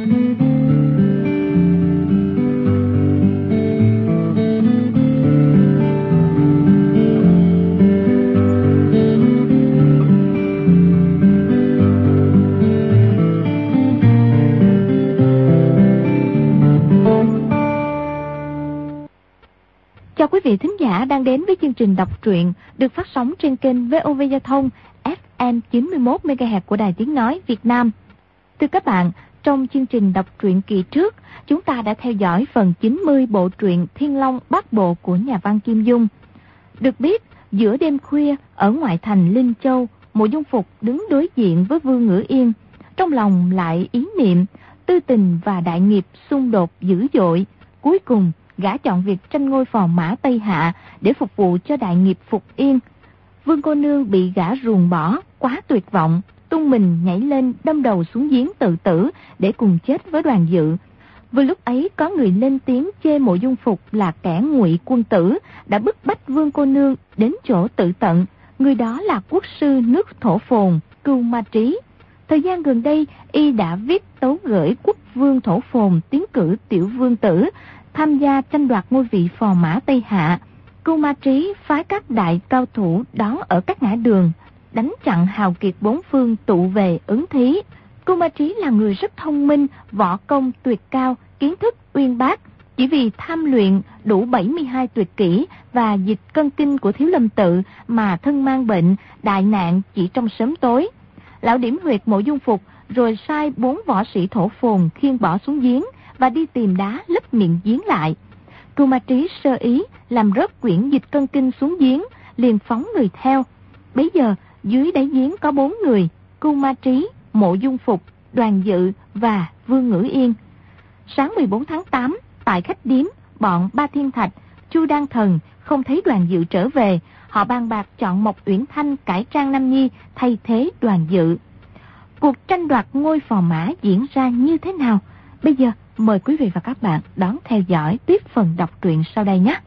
Chào quý vị thính giả đang đến với chương trình đọc truyện được phát sóng trên kênh VOV Giao thông FM 91 MHz của Đài Tiếng nói Việt Nam. Thưa các bạn, trong chương trình đọc truyện kỳ trước, chúng ta đã theo dõi phần 90 bộ truyện Thiên Long Bát Bộ của nhà văn Kim Dung. Được biết, giữa đêm khuya ở ngoại thành Linh Châu, Mộ Dung Phục đứng đối diện với Vương Ngữ Yên, trong lòng lại ý niệm tư tình và đại nghiệp xung đột dữ dội. Cuối cùng gã chọn việc tranh ngôi phò mã Tây Hạ để phục vụ cho đại nghiệp Phục Yên. Vương cô nương bị gã ruồng bỏ, quá tuyệt vọng, tung mình nhảy lên đâm đầu xuống giếng tự tử để cùng chết với Đoàn Dự. Vừa lúc ấy có người lên tiếng chê Mộ Dung Phục là kẻ ngụy quân tử, đã bức bách Vương cô nương đến chỗ tự tận. Người đó là quốc sư nước Thổ Phồn, Cưu Ma Trí. Thời gian gần đây, y đã viết tấu gửi quốc vương Thổ Phồn tiến cử tiểu vương tử tham gia tranh đoạt ngôi vị phò mã Tây Hạ. Cưu Ma Trí phái các đại cao thủ đón ở các ngã đường, đánh chặn hào kiệt bốn phương tụ về ứng thí. Cưu Ma Trí là người rất thông minh, võ công tuyệt cao, kiến thức uyên bác. Chỉ vì tham luyện đủ 72 tuyệt kỹ và dịch cân kinh của Thiếu Lâm Tự mà thân mang bệnh, đại nạn chỉ trong sớm tối. Lão điểm huyệt Mộ Dung Phục rồi sai 4 võ sĩ Thổ Phồn khiêng bỏ xuống giếng và đi tìm đá lấp miệng giếng lại. Cưu Ma Trí sơ ý làm rớt quyển dịch cân kinh xuống giếng, liền phóng người theo. Bấy giờ dưới đáy giếng có 4 người: Cưu Ma Trí, Mộ Dung Phục, Đoàn Dự và Vương Ngữ Yên. Sáng 14 tháng 8, tại khách điếm, bọn Ba Thiên Thạch, Chu Đan Thần không thấy Đoàn Dự trở về. Họ bàn bạc chọn Mộc Uyển Thanh cải trang Nam Nhi thay thế Đoàn Dự. Cuộc tranh đoạt ngôi phò mã diễn ra như thế nào? Bây giờ mời quý vị và các bạn đón theo dõi tiếp phần đọc truyện sau đây nhé.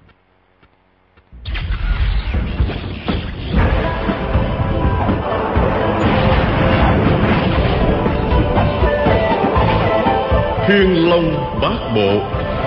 Thiên Long Bát Bộ.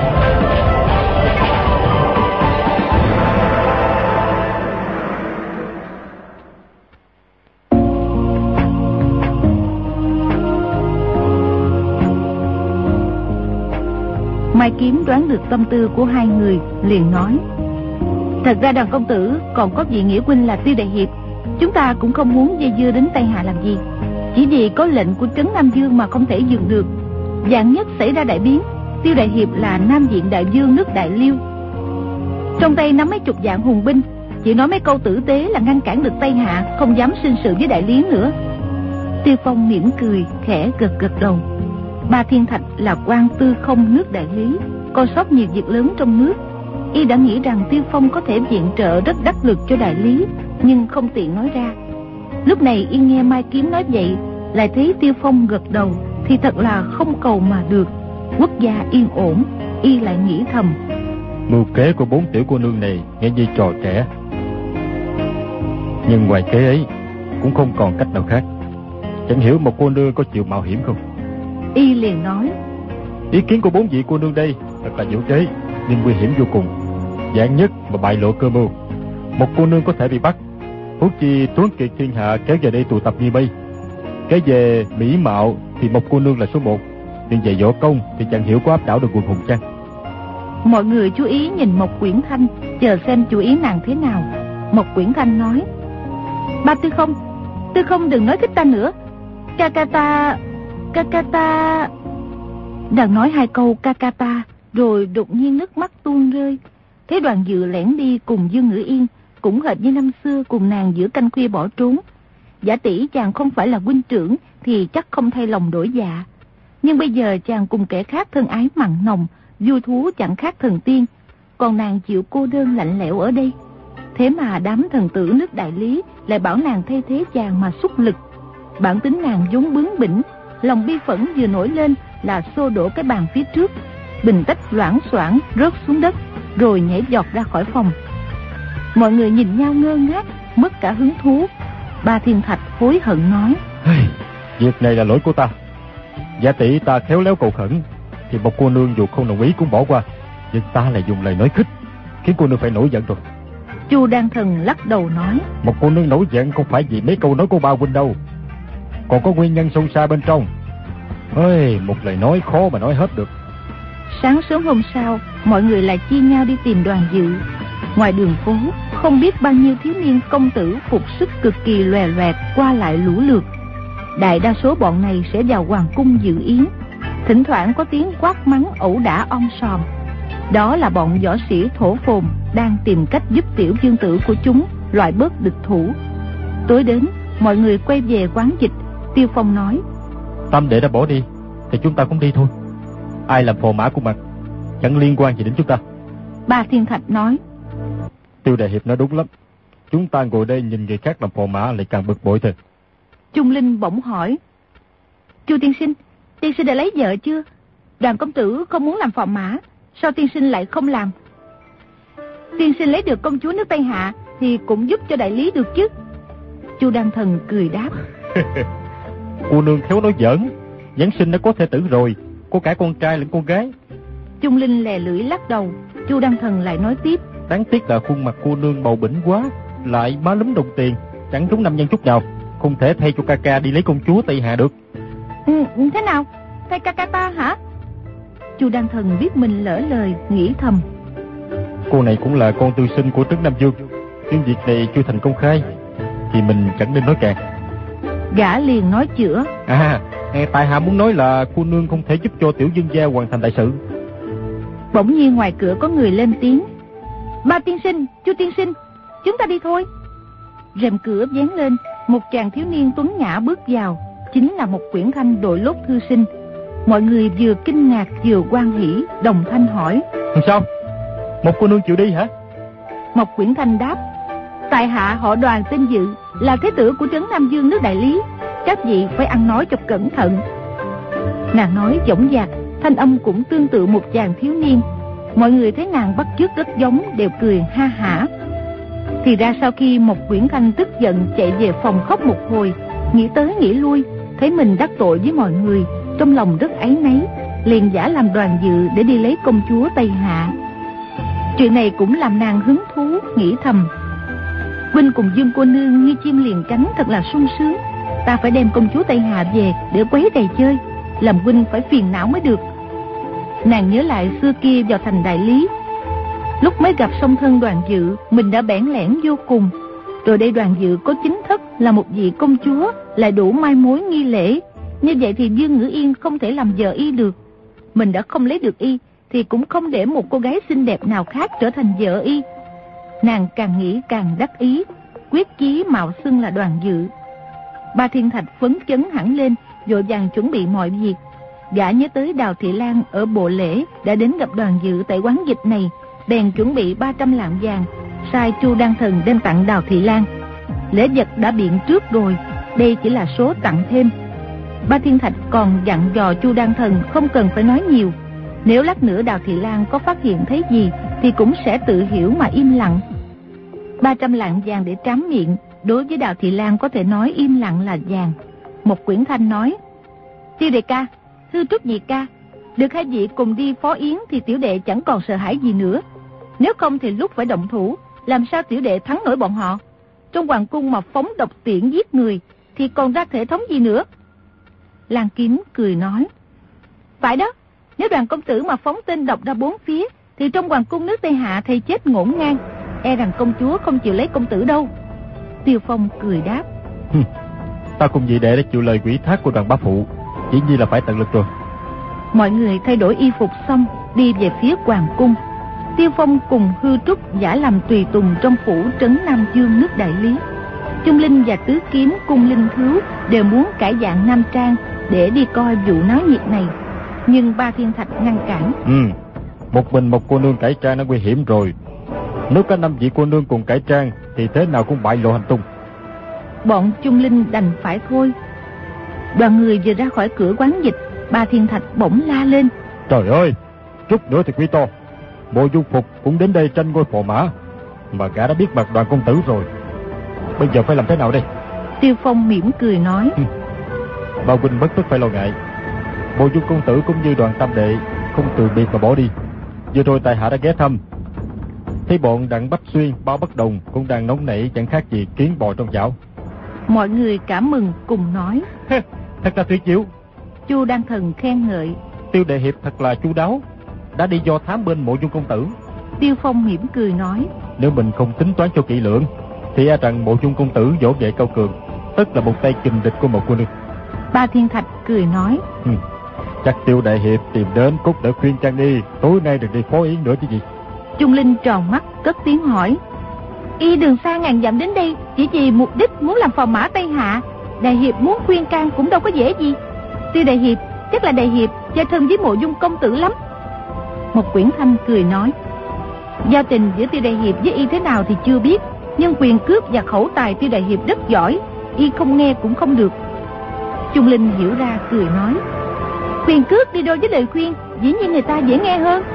Mai Kiếm đoán được tâm tư của hai người, liền nói: Thật ra Đoàn công tử còn có vị nghĩa huynh là Tiêu đại hiệp, chúng ta cũng không muốn dây dưa đến Tây Hạ làm gì. Chỉ vì có lệnh của trấn Nam Dương mà không thể dừng được. Vạn nhất xảy ra đại biến, Tiêu đại hiệp là Nam Diện đại vương nước Đại Liêu, trong tay nắm mấy chục vạn hùng binh, chỉ nói mấy câu tử tế là ngăn cản được Tây Hạ, không dám sinh sự với Đại Liến nữa. Tiêu Phong mỉm cười, khẽ gật gật đầu. Ba Thiên Thạch là quan tư không nước Đại Lý, còn sót nhiều việc lớn trong nước. Y đã nghĩ rằng Tiêu Phong có thể viện trợ rất đắc lực cho Đại Lý, nhưng không tiện nói ra. Lúc này y nghe Mai Kiếm nói vậy, lại thấy Tiêu Phong gật đầu, thì thật là không cầu mà được. Quốc gia yên ổn, y lại nghĩ thầm: Mưu kế của 4 tiểu cô nương này nghe như trò trẻ, nhưng ngoài kế ấy cũng không còn cách nào khác. Chẳng hiểu một cô nương có chịu mạo hiểm không? Y liền nói: Ý kiến của 4 vị cô nương đây thật là diệu kế, nhưng nguy hiểm vô cùng. Vạn nhất mà bại lộ cơ mưu, một cô nương có thể bị bắt. Huống chi tuấn kiệt thiên hạ kéo về đây tụ tập như mây. Cái về mỹ mạo thì một cô nương là số 1, nhưng về võ công thì chẳng hiểu có áp đảo được quần hùng chăng? Mọi người chú ý nhìn Mộc Uyển Thanh, chờ xem chủ ý nàng thế nào. Mộc Uyển Thanh nói: Ba Tư không đừng nói thích ta nữa. Ca ta. Đang nói 2 câu ca ta, rồi đột nhiên nước mắt tuôn rơi. Thấy Đoàn Dự lẻn đi cùng Dương Ngữ Yên, cũng hệt như năm xưa cùng nàng giữa canh khuya bỏ trốn. Giả tỷ chàng không phải là huynh trưởng thì chắc không thay lòng đổi dạ, nhưng bây giờ chàng cùng kẻ khác thân ái mặn nồng, vui thú chẳng khác thần tiên, còn nàng chịu cô đơn lạnh lẽo ở đây. Thế mà đám thần tử nước Đại Lý lại bảo nàng thay thế chàng mà xuất lực. Bản tính nàng vốn bướng bỉnh, lòng bi phẫn vừa nổi lên là xô đổ cái bàn phía trước, bình tách loảng xoảng rớt xuống đất, rồi nhảy giọt ra khỏi phòng. Mọi người nhìn nhau ngơ ngác, mất cả hứng thú. Ba Thiên Thạch hối hận nói: Việc này là lỗi của ta. Giả tỷ ta khéo léo cầu khẩn, thì một cô nương dù không đồng ý cũng bỏ qua. Nhưng ta lại dùng lời nói khích, khiến cô nương phải nổi giận rồi. Chu Đan Thần lắc đầu nói: Một cô nương nổi giận không phải vì mấy câu nói của ba huynh đâu, còn có nguyên nhân sâu xa bên trong. Ơi, một lời nói khó mà nói hết được. Sáng sớm hôm sau, mọi người lại chia nhau đi tìm Đoàn Dự. Ngoài đường phố, không biết bao nhiêu thiếu niên công tử phục sức cực kỳ lòe loẹt qua lại lũ lượt. Đại đa số bọn này sẽ vào hoàng cung dự yến. Thỉnh thoảng có tiếng quát mắng ẩu đả om sòm. Đó là bọn võ sĩ thổ phồn đang tìm cách giúp tiểu vương tử của chúng loại bớt địch thủ. Tối đến, mọi người quay về quán dịch. Tiêu Phong nói: Tam đệ đã bỏ đi thì chúng ta cũng đi thôi. Ai làm phò mã của mặt chẳng liên quan gì đến chúng ta. Ba Thiên Thạch nói: Tiêu đại hiệp nói đúng lắm. Chúng ta ngồi đây nhìn người khác làm phò mã lại càng bực bội thôi. Trung Linh bỗng hỏi: Chu tiên sinh đã lấy vợ chưa? Đoàn công tử không muốn làm phò mã, sao tiên sinh lại không làm? Tiên sinh lấy được công chúa nước Tây Hạ thì cũng giúp cho đại lý được chứ? Chu Đan Thần cười đáp: Cô nương khéo nói giỡn, giáng sinh đã có thê tử rồi, có cả con trai lẫn con gái. Trung Linh lè lưỡi lắc đầu. Chu Đan Thần lại nói tiếp: Đáng tiếc là khuôn mặt cô nương bầu bĩnh quá, lại má lúm đồng tiền, chẳng trúng nam nhân chút nào, không thể thay cho ca ca đi lấy công chúa Tây Hạ được. Thế nào? Thay ca ca ta hả? Chu Đan Thần biết mình lỡ lời, nghĩ thầm: Cô này cũng là con tư sinh của Trấn Nam Dương, nhưng việc này chưa thành công khai thì mình chẳng nên nói càng. Gã liền nói chữa: Tại hạ muốn nói là cô nương không thể giúp cho tiểu vương gia hoàn thành đại sự. Bỗng nhiên ngoài cửa có người lên tiếng: Ba tiên sinh, Chu tiên sinh, chúng ta đi thôi. Rèm cửa vén lên, một chàng thiếu niên tuấn nhã bước vào, chính là Mộc Quyển Thanh đội lốt thư sinh. Mọi người vừa kinh ngạc vừa hoan hỉ, đồng thanh hỏi: Sao? Một cô nương chịu đi hả? Mộc Quyển Thanh đáp: Tại hạ họ Đoàn tên Dự, là thế tử của Trấn Nam Dương nước đại lý, các vị phải ăn nói cho cẩn thận. Nàng nói dõng dạc, thanh âm cũng tương tự một chàng thiếu niên. Mọi người thấy nàng bắt chước rất giống, đều cười ha hả. Thì ra sau khi Mộc Quyển Thanh tức giận chạy về phòng khóc một hồi, nghĩ tới nghĩ lui, thấy mình đắc tội với mọi người, trong lòng rất áy náy, liền giả làm Đoàn Dự để đi lấy công chúa Tây Hạ. Chuyện này cũng làm nàng hứng thú, nghĩ thầm: huynh cùng Dương cô nương như chim liền cánh, thật là sung sướng. Ta phải đem công chúa Tây Hạ về để quấy đầy chơi, làm huynh phải phiền não mới được. Nàng nhớ lại xưa kia vào thành đại lý, lúc mới gặp song thân Đoàn Dự, mình đã bẽn lẽn vô cùng. Rồi đây Đoàn Dự có chính thất là một vị công chúa, lại đủ mai mối nghi lễ. Như vậy thì Dương Ngữ Yên không thể làm vợ y được. Mình đã không lấy được y thì cũng không để một cô gái xinh đẹp nào khác trở thành vợ y. Nàng càng nghĩ càng đắc ý, quyết chí mạo xưng là Đoàn Dự. Ba Thiên Thạch phấn chấn hẳn lên, vội vàng chuẩn bị mọi việc. Gã nhớ tới Đào Thị Lan ở Bộ Lễ đã đến gặp Đoàn Dự tại quán dịch này, bèn chuẩn bị 300 lạng vàng, sai Chu Đan Thần đem tặng Đào Thị Lan. Lễ vật đã biện trước rồi, đây chỉ là số tặng thêm. Ba Thiên Thạch còn dặn dò Chu Đan Thần không cần phải nói nhiều. Nếu lát nữa Đào Thị Lan có phát hiện thấy gì thì cũng sẽ tự hiểu mà im lặng. 300 lạng vàng để trám miệng, đối với Đào Thị Lan có thể nói im lặng là vàng. Một Quyển Thanh nói: Tiêu đệ ca, Thư Trúc nhị ca, được hai vị cùng đi phó yến thì tiểu đệ chẳng còn sợ hãi gì nữa. Nếu không thì lúc phải động thủ, làm sao tiểu đệ thắng nổi bọn họ? Trong hoàng cung mà phóng độc tiễn giết người thì còn ra thể thống gì nữa? Lan Kiếm cười nói: Phải đó, nếu Đoàn công tử mà phóng tên độc ra bốn phía thì trong hoàng cung nước Tây Hạ thầy chết ngổn ngang, e rằng công chúa không chịu lấy công tử đâu. Tiêu Phong cười đáp: Ta cùng vị đệ đã chịu lời quỷ thác của Đoàn bá phụ, chỉ nhiên là phải tận lực rồi. Mọi người thay đổi y phục xong, đi về phía hoàng cung. Tiêu Phong cùng Hư Trúc giả làm tùy tùng trong phủ Trấn Nam Dương nước đại lý. Trung Linh và Tứ Kiếm cung Linh Thứu đều muốn cải dạng nam trang để đi coi vụ náo nhiệt này, nhưng Ba Thiên Thạch ngăn cản. Một mình một cô nương cải trang đã nguy hiểm rồi, nếu có 5 vị cô nương cùng cải trang thì thế nào cũng bại lộ hành tung. Bọn Trung Linh đành phải thôi. Đoàn người vừa ra khỏi cửa quán dịch, Ba Thiên Thạch bỗng la lên: Trời ơi, chút nữa thì quý to Bộ Du Phục cũng đến đây tranh ngôi phò mã, mà gã đã biết mặt Đoàn công tử rồi. Bây giờ phải làm thế nào đây? Tiêu Phong mỉm cười nói: Bao huynh bất tất phải lo ngại, Mộ Dung công tử cũng như Đoàn tam đệ không từ biệt mà bỏ đi. Vừa rồi tại hạ đã ghé thăm, thấy bọn Đặng Bách Xuyên, Bao Bất Đồng cũng đang nóng nảy chẳng khác gì kiến bò trong chảo. Mọi người cảm mừng cùng nói: Thật là tuyệt diệu. Chu Đan Thần khen ngợi: Tiêu đại hiệp thật là chu đáo, đã đi do thám bên Mộ Dung công tử. Tiêu Phong mỉm cười nói: Nếu mình không tính toán cho kỹ lưỡng thì e rằng Mộ Dung công tử võ nghệ cao cường, tất là một tay kình địch của một cô nương. Ba Thiên Thạch cười nói: Chắc Tiêu đại hiệp tìm đến cốt để khuyên can đi, tối nay đừng đi phó yến nữa chứ gì. Trung Linh tròn mắt cất tiếng hỏi: Y đường xa ngàn dặm đến đây chỉ vì mục đích muốn làm phò mã Tây Hạ, đại hiệp muốn khuyên can cũng đâu có dễ gì. Tiêu đại hiệp chắc là đại hiệp gia thân với Mộ Dung công tử lắm. Một Quyển Thanh cười nói: Giao tình giữa Tiêu đại hiệp với Y thế nào thì chưa biết, nhưng quyền cước và khẩu tài Tiêu đại hiệp rất giỏi, Y không nghe cũng không được. Trung Linh hiểu ra cười nói: Quyền cước đi đôi với lời khuyên, dĩ nhiên người ta dễ nghe hơn.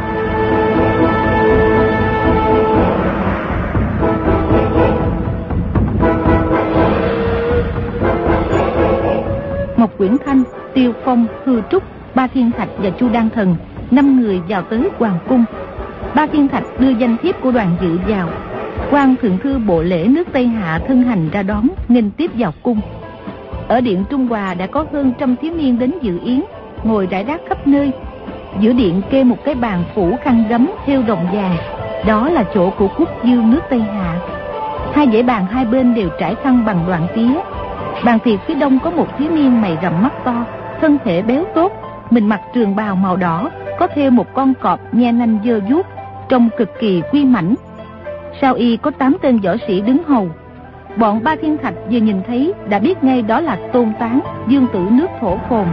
Một Quyển Thanh, Tiêu Phong, Hư Trúc, Ba Thiên Thạch và Chu Đan Thần 5 người vào tới hoàng cung. Ba Thiên Thạch đưa danh thiếp của đoàn dự vào. Quan thượng thư bộ lễ nước Tây Hạ thân hành ra đón, nghênh tiếp vào cung. Ở điện Trung Hòa đã có hơn 100 thiếu niên đến dự yến, ngồi rải rác khắp nơi. Giữa điện kê một cái bàn phủ khăn gấm thêu rồng vàng, đó là chỗ của quốc vương nước Tây Hạ. 2 dãy bàn hai bên đều trải khăn bằng đoạn tía. Bàn tiệc phía đông có một thiếu niên mày rậm mắt to, thân thể béo tốt, mình mặc trường bào màu đỏ, có thêu một con cọp nhe nanh dơ vuốt, trông cực kỳ uy mãnh. Sau y có 8 tên võ sĩ đứng hầu. Bọn Ba Thiên Thạch vừa nhìn thấy đã biết ngay đó là Tôn Tán, dương tử nước Thổ Phồn.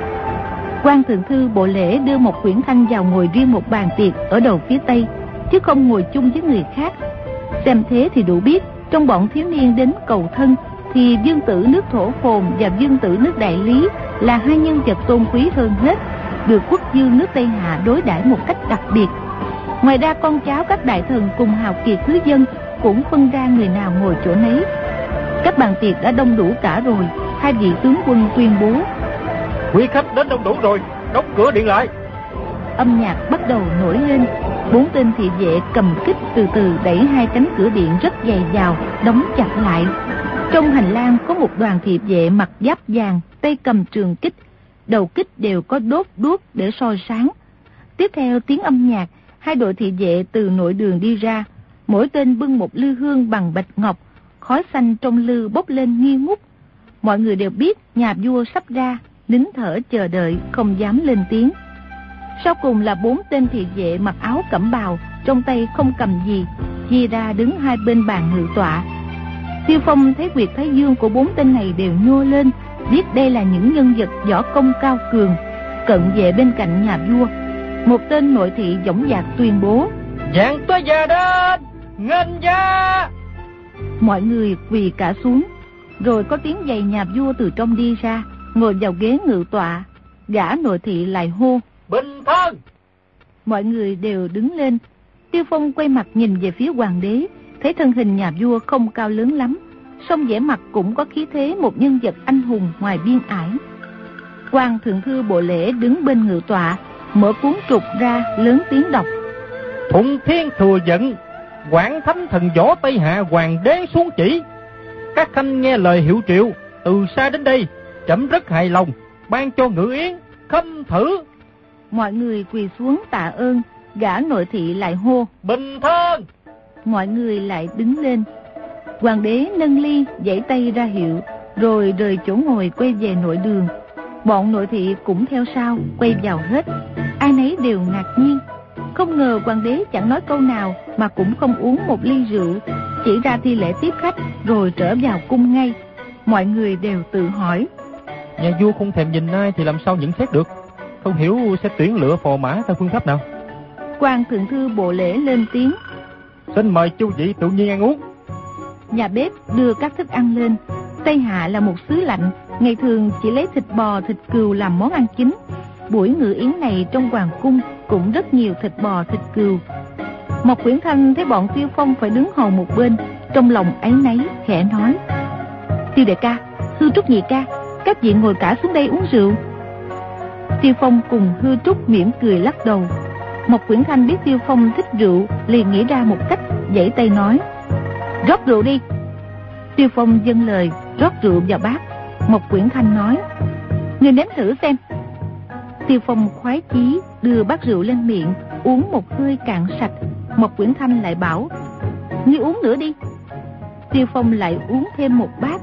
Quan thượng thư bộ lễ đưa một Quyển Thanh vào ngồi riêng một bàn tiệc ở đầu phía tây, chứ không ngồi chung với người khác. Xem thế thì đủ biết trong bọn thiếu niên đến cầu thân thì dương tử nước Thổ Phồn và dương tử nước Đại Lý là 2 nhân vật tôn quý hơn hết, được quốc vương nước Tây Hạ đối đãi một cách đặc biệt. Ngoài ra con cháu các đại thần cùng hào kiệt thứ dân cũng phân ra người nào ngồi chỗ nấy. Các bàn tiệc đã đông đủ cả rồi. 2 vị tướng quân tuyên bố: Quý khách đến đông đủ rồi, đóng cửa điện lại. Âm nhạc bắt đầu nổi lên. 4 tên thị vệ cầm kích từ từ đẩy 2 cánh cửa điện rất dày vào, đóng chặt lại. Trong hành lang có một đoàn thị vệ mặc giáp vàng, tay cầm trường kích, đầu kích đều có đốt đuốc để soi sáng. Tiếp theo tiếng âm nhạc, 2 đội thị vệ từ nội đường đi ra, mỗi tên bưng một lư hương bằng bạch ngọc, khói xanh trong lư bốc lên nghi ngút. Mọi người đều biết nhà vua sắp ra, nín thở chờ đợi, không dám lên tiếng. Sau cùng là 4 tên thị vệ mặc áo cẩm bào, trong tay không cầm gì, chia ra đứng hai bên bàn ngự tọa. Tiêu Phong thấy huyệt thái dương của 4 tên này đều nhô lên, biết đây là những nhân vật võ công cao cường. Cận vệ bên cạnh nhà vua, một tên nội thị dõng dạc tuyên bố: Dạng tôi già đến, nghênh gia. Mọi người quỳ cả xuống. Rồi có tiếng giày nhà vua từ trong đi ra, ngồi vào ghế ngự tọa. Gã nội thị lại hô: Bình thân. Mọi người đều đứng lên. Tiêu Phong quay mặt nhìn về phía hoàng đế, thấy thân hình nhà vua không cao lớn lắm, song vẻ mặt cũng có khí thế một nhân vật anh hùng ngoài biên ải. Quan thượng thư bộ lễ đứng bên ngự tọa, mở cuốn trục ra lớn tiếng đọc: Thuận thiên thừa giận, Quảng Thánh thần võ Tây Hạ hoàng đế xuống chỉ. Các khanh nghe lời hiệu triệu, từ xa đến đây, trẫm rất hài lòng, ban cho ngự yến, khâm thử. Mọi người quỳ xuống tạ ơn. Gã nội thị lại hô: Bình thân. Mọi người lại đứng lên. Hoàng đế nâng ly giãy tay ra hiệu, rồi rời chỗ ngồi quay về nội đường. Bọn nội thị cũng theo sau quay vào hết. Ai nấy đều ngạc nhiên. Không ngờ hoàng đế chẳng nói câu nào, mà cũng không uống một ly rượu, chỉ ra thi lễ tiếp khách rồi trở vào cung ngay. Mọi người đều tự hỏi: Nhà vua không thèm nhìn ai thì làm sao nhận xét được, không hiểu sẽ tuyển lựa phò mã theo phương pháp nào. Quan thượng thư bộ lễ lên tiếng: Xin mời chu vị tự nhiên ăn uống. Nhà bếp đưa các thức ăn lên. Tây Hạ là một xứ lạnh, ngày thường chỉ lấy thịt bò, thịt cừu làm món ăn chính. Buổi ngự yến này trong hoàng cung cũng rất nhiều thịt bò, thịt cừu. Một Quyển Thanh thấy bọn Tiêu Phong phải đứng hầu một bên, trong lòng áy náy khẽ nói: Tiêu đại ca, Hư Trúc nhị ca, các vị ngồi cả xuống đây uống rượu. Tiêu Phong cùng Hư Trúc mỉm cười lắc đầu. Mộc Quyển Thanh biết Tiêu Phong thích rượu, liền nghĩ ra một cách, giãy tay nói: rót rượu đi. Tiêu Phong dâng lời rót rượu vào bát. Mộc Quyển Thanh nói: ngươi nếm thử xem. Tiêu Phong khoái chí đưa bát rượu lên miệng, uống một hơi cạn sạch. Mộc Quyển Thanh lại bảo: ngươi uống nữa đi. Tiêu Phong lại uống thêm một bát.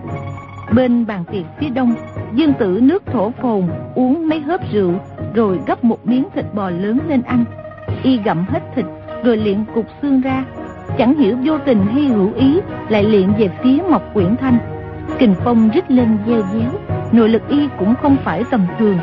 Bên bàn tiệc phía đông, Dương Tử nước Thổ Phồn uống mấy hớp rượu, rồi gấp một miếng thịt bò lớn lên ăn. Y gặm hết thịt rồi liệng cục xương ra, chẳng hiểu vô tình hay hữu ý lại liệng về phía Mộc Quyển Thanh. Kình phong rít lên gieo déo, nội lực y cũng không phải tầm thường.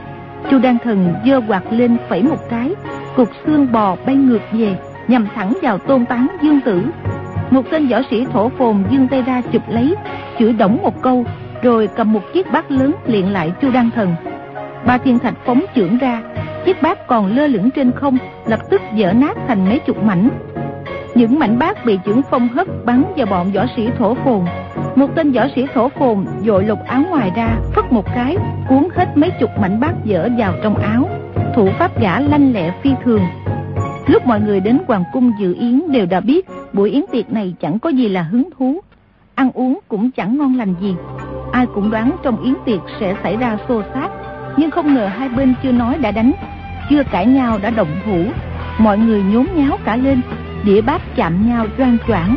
Chu Đan Thần giơ quạt lên phẩy một cái, cục xương bò bay ngược về, nhằm thẳng vào Tôn Tán Dương Tử. Một tên võ sĩ Thổ Phồn giương tay ra chụp lấy, chửi đổng một câu, rồi cầm một chiếc bát lớn liệng lại Chu Đan Thần. Ba thiên thạch phóng chưởng ra, chiếc bát còn lơ lửng trên không, lập tức vỡ nát thành mấy chục mảnh. Những mảnh bát bị chưởng phong hất bắn vào bọn võ sĩ Thổ Phồn. Một tên võ sĩ Thổ Phồn vội lột áo ngoài ra, phất một cái, cuốn hết mấy chục mảnh bát vỡ vào trong áo. Thủ pháp gã lanh lẹ phi thường. Lúc mọi người đến hoàng cung dự yến đều đã biết buổi yến tiệc này chẳng có gì là hứng thú, ăn uống cũng chẳng ngon lành gì. Ai cũng đoán trong yến tiệc sẽ xảy ra xô xát, nhưng không ngờ hai bên chưa nói đã đánh, chưa cãi nhau đã động thủ. Mọi người nhốn nháo cả lên, đĩa bát chạm nhau choang choảng.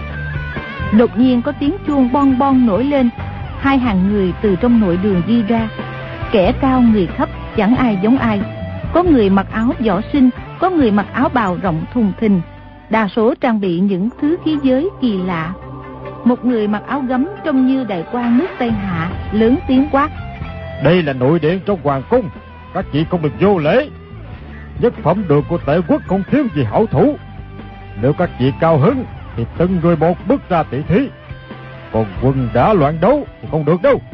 Đột nhiên có tiếng chuông bon bon nổi lên. Hai hàng người từ trong nội đường đi ra, kẻ cao người thấp, chẳng ai giống ai. Có người mặc áo võ sinh, có người mặc áo bào rộng thùng thình, đa số trang bị những thứ khí giới kỳ lạ. Một người mặc áo gấm trông như đại quan nước Tây Hạ, lớn tiếng quát: đây là nội điện trong hoàng cung, các vị không được vô lễ. Nhất phẩm đường của Tệ quốc không thiếu gì hảo thủ. Nếu các vị cao hứng thì từng người một bước ra tỷ thí, còn quân đã loạn đấu thì không được đâu.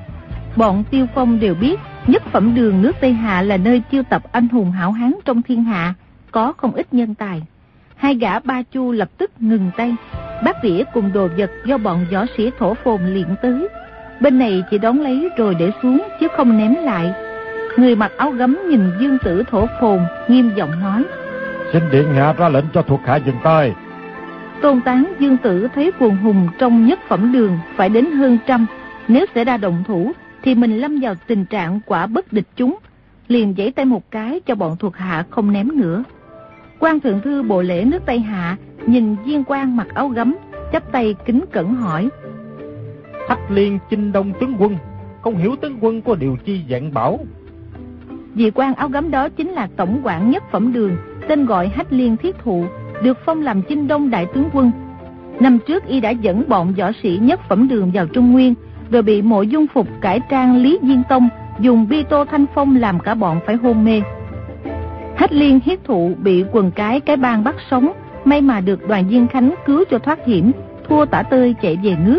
Bọn Tiêu Phong đều biết nhất phẩm đường nước Tây Hạ là nơi chiêu tập anh hùng hảo hán trong thiên hạ, có không ít nhân tài. Hai gã Ba Chu lập tức ngừng tay. Bát đĩa cùng đồ vật do bọn võ sĩ Thổ Phồn liệng tới, bên này chỉ đón lấy rồi để xuống chứ không ném lại. Người mặc áo gấm nhìn Dương Tử Thổ Phồn, nghiêm giọng nói: xin điện hạ ra lệnh cho thuộc hạ dừng tay. Tôn Tán Dương Tử thấy quần hùng trong nhất phẩm đường phải đến hơn trăm, nếu sẽ ra động thủ thì mình lâm vào tình trạng quả bất địch chúng, liền giãy tay một cái cho bọn thuộc hạ không ném nữa. Quan thượng thư bộ lễ nước Tây Hạ nhìn viên quan mặc áo gấm, chắp tay kính cẩn hỏi: Hách Liên chinh đông tướng quân, không hiểu tướng quân có điều chi dặn bảo? Vị quan áo gấm đó chính là tổng quản nhất phẩm đường, tên gọi Hách Liên Thiết Thụ, được phong làm chinh đông đại tướng quân. Năm trước y đã dẫn bọn võ sĩ nhất phẩm đường vào Trung Nguyên, rồi bị Mộ Dung Phục cải trang Lý Diên Tông dùng bi tô thanh phong làm cả bọn phải hôn mê. Hách Liên Thiết Thụ bị quần cái bang bắt sống, may mà được Đoàn Diên Khánh cứu cho thoát hiểm, thua tả tơi chạy về nước.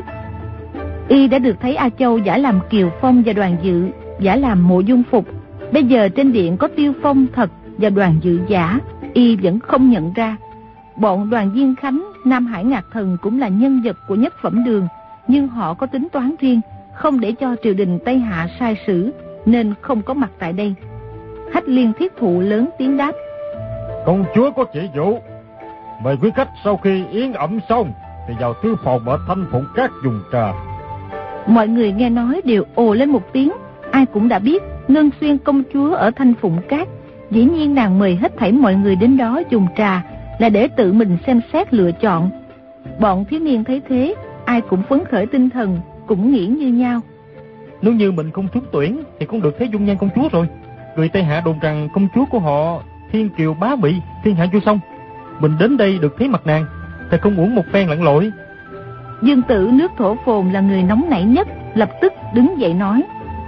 Y đã được thấy A Châu giả làm Kiều Phong và Đoàn Dự giả làm Mộ Dung Phục. Bây giờ trên điện có Tiêu Phong thật và Đoàn Dự giả, y vẫn không nhận ra. Bọn Đoàn Diên Khánh, Nam Hải Ngạc Thần cũng là nhân vật của nhất phẩm đường, nhưng họ có tính toán riêng, không để cho triều đình Tây Hạ sai sử, nên không có mặt tại đây. Hách Liên Thiết Thụ lớn tiếng đáp: công chúa có chỉ dụ, mời quý khách sau khi yến ẩm xong thì vào thư phòng ở Thanh Phụng Các dùng trà. Mọi người nghe nói đều ồ lên một tiếng. Ai cũng đã biết Ngân Xuyên công chúa ở Thanh Phụng Các, dĩ nhiên nàng mời hết thảy mọi người đến đó dùng trà là để tự mình xem xét lựa chọn. Bọn thiếu niên thấy thế, ai cũng phấn khởi tinh thần, cũng nghĩ như nhau: nếu như mình không trúng tuyển thì cũng được thấy dung nhan công chúa rồi. Người Tây Hạ đồn rằng công chúa của họ thiên kiều bá mỹ, thiên hạ vô song. Mình đến đây được thấy mặt nàng, thật không uổng một phen lặn lội. Dương Tử nước Thổ Phồn là người nóng nảy nhất, lập tức đứng dậy nói: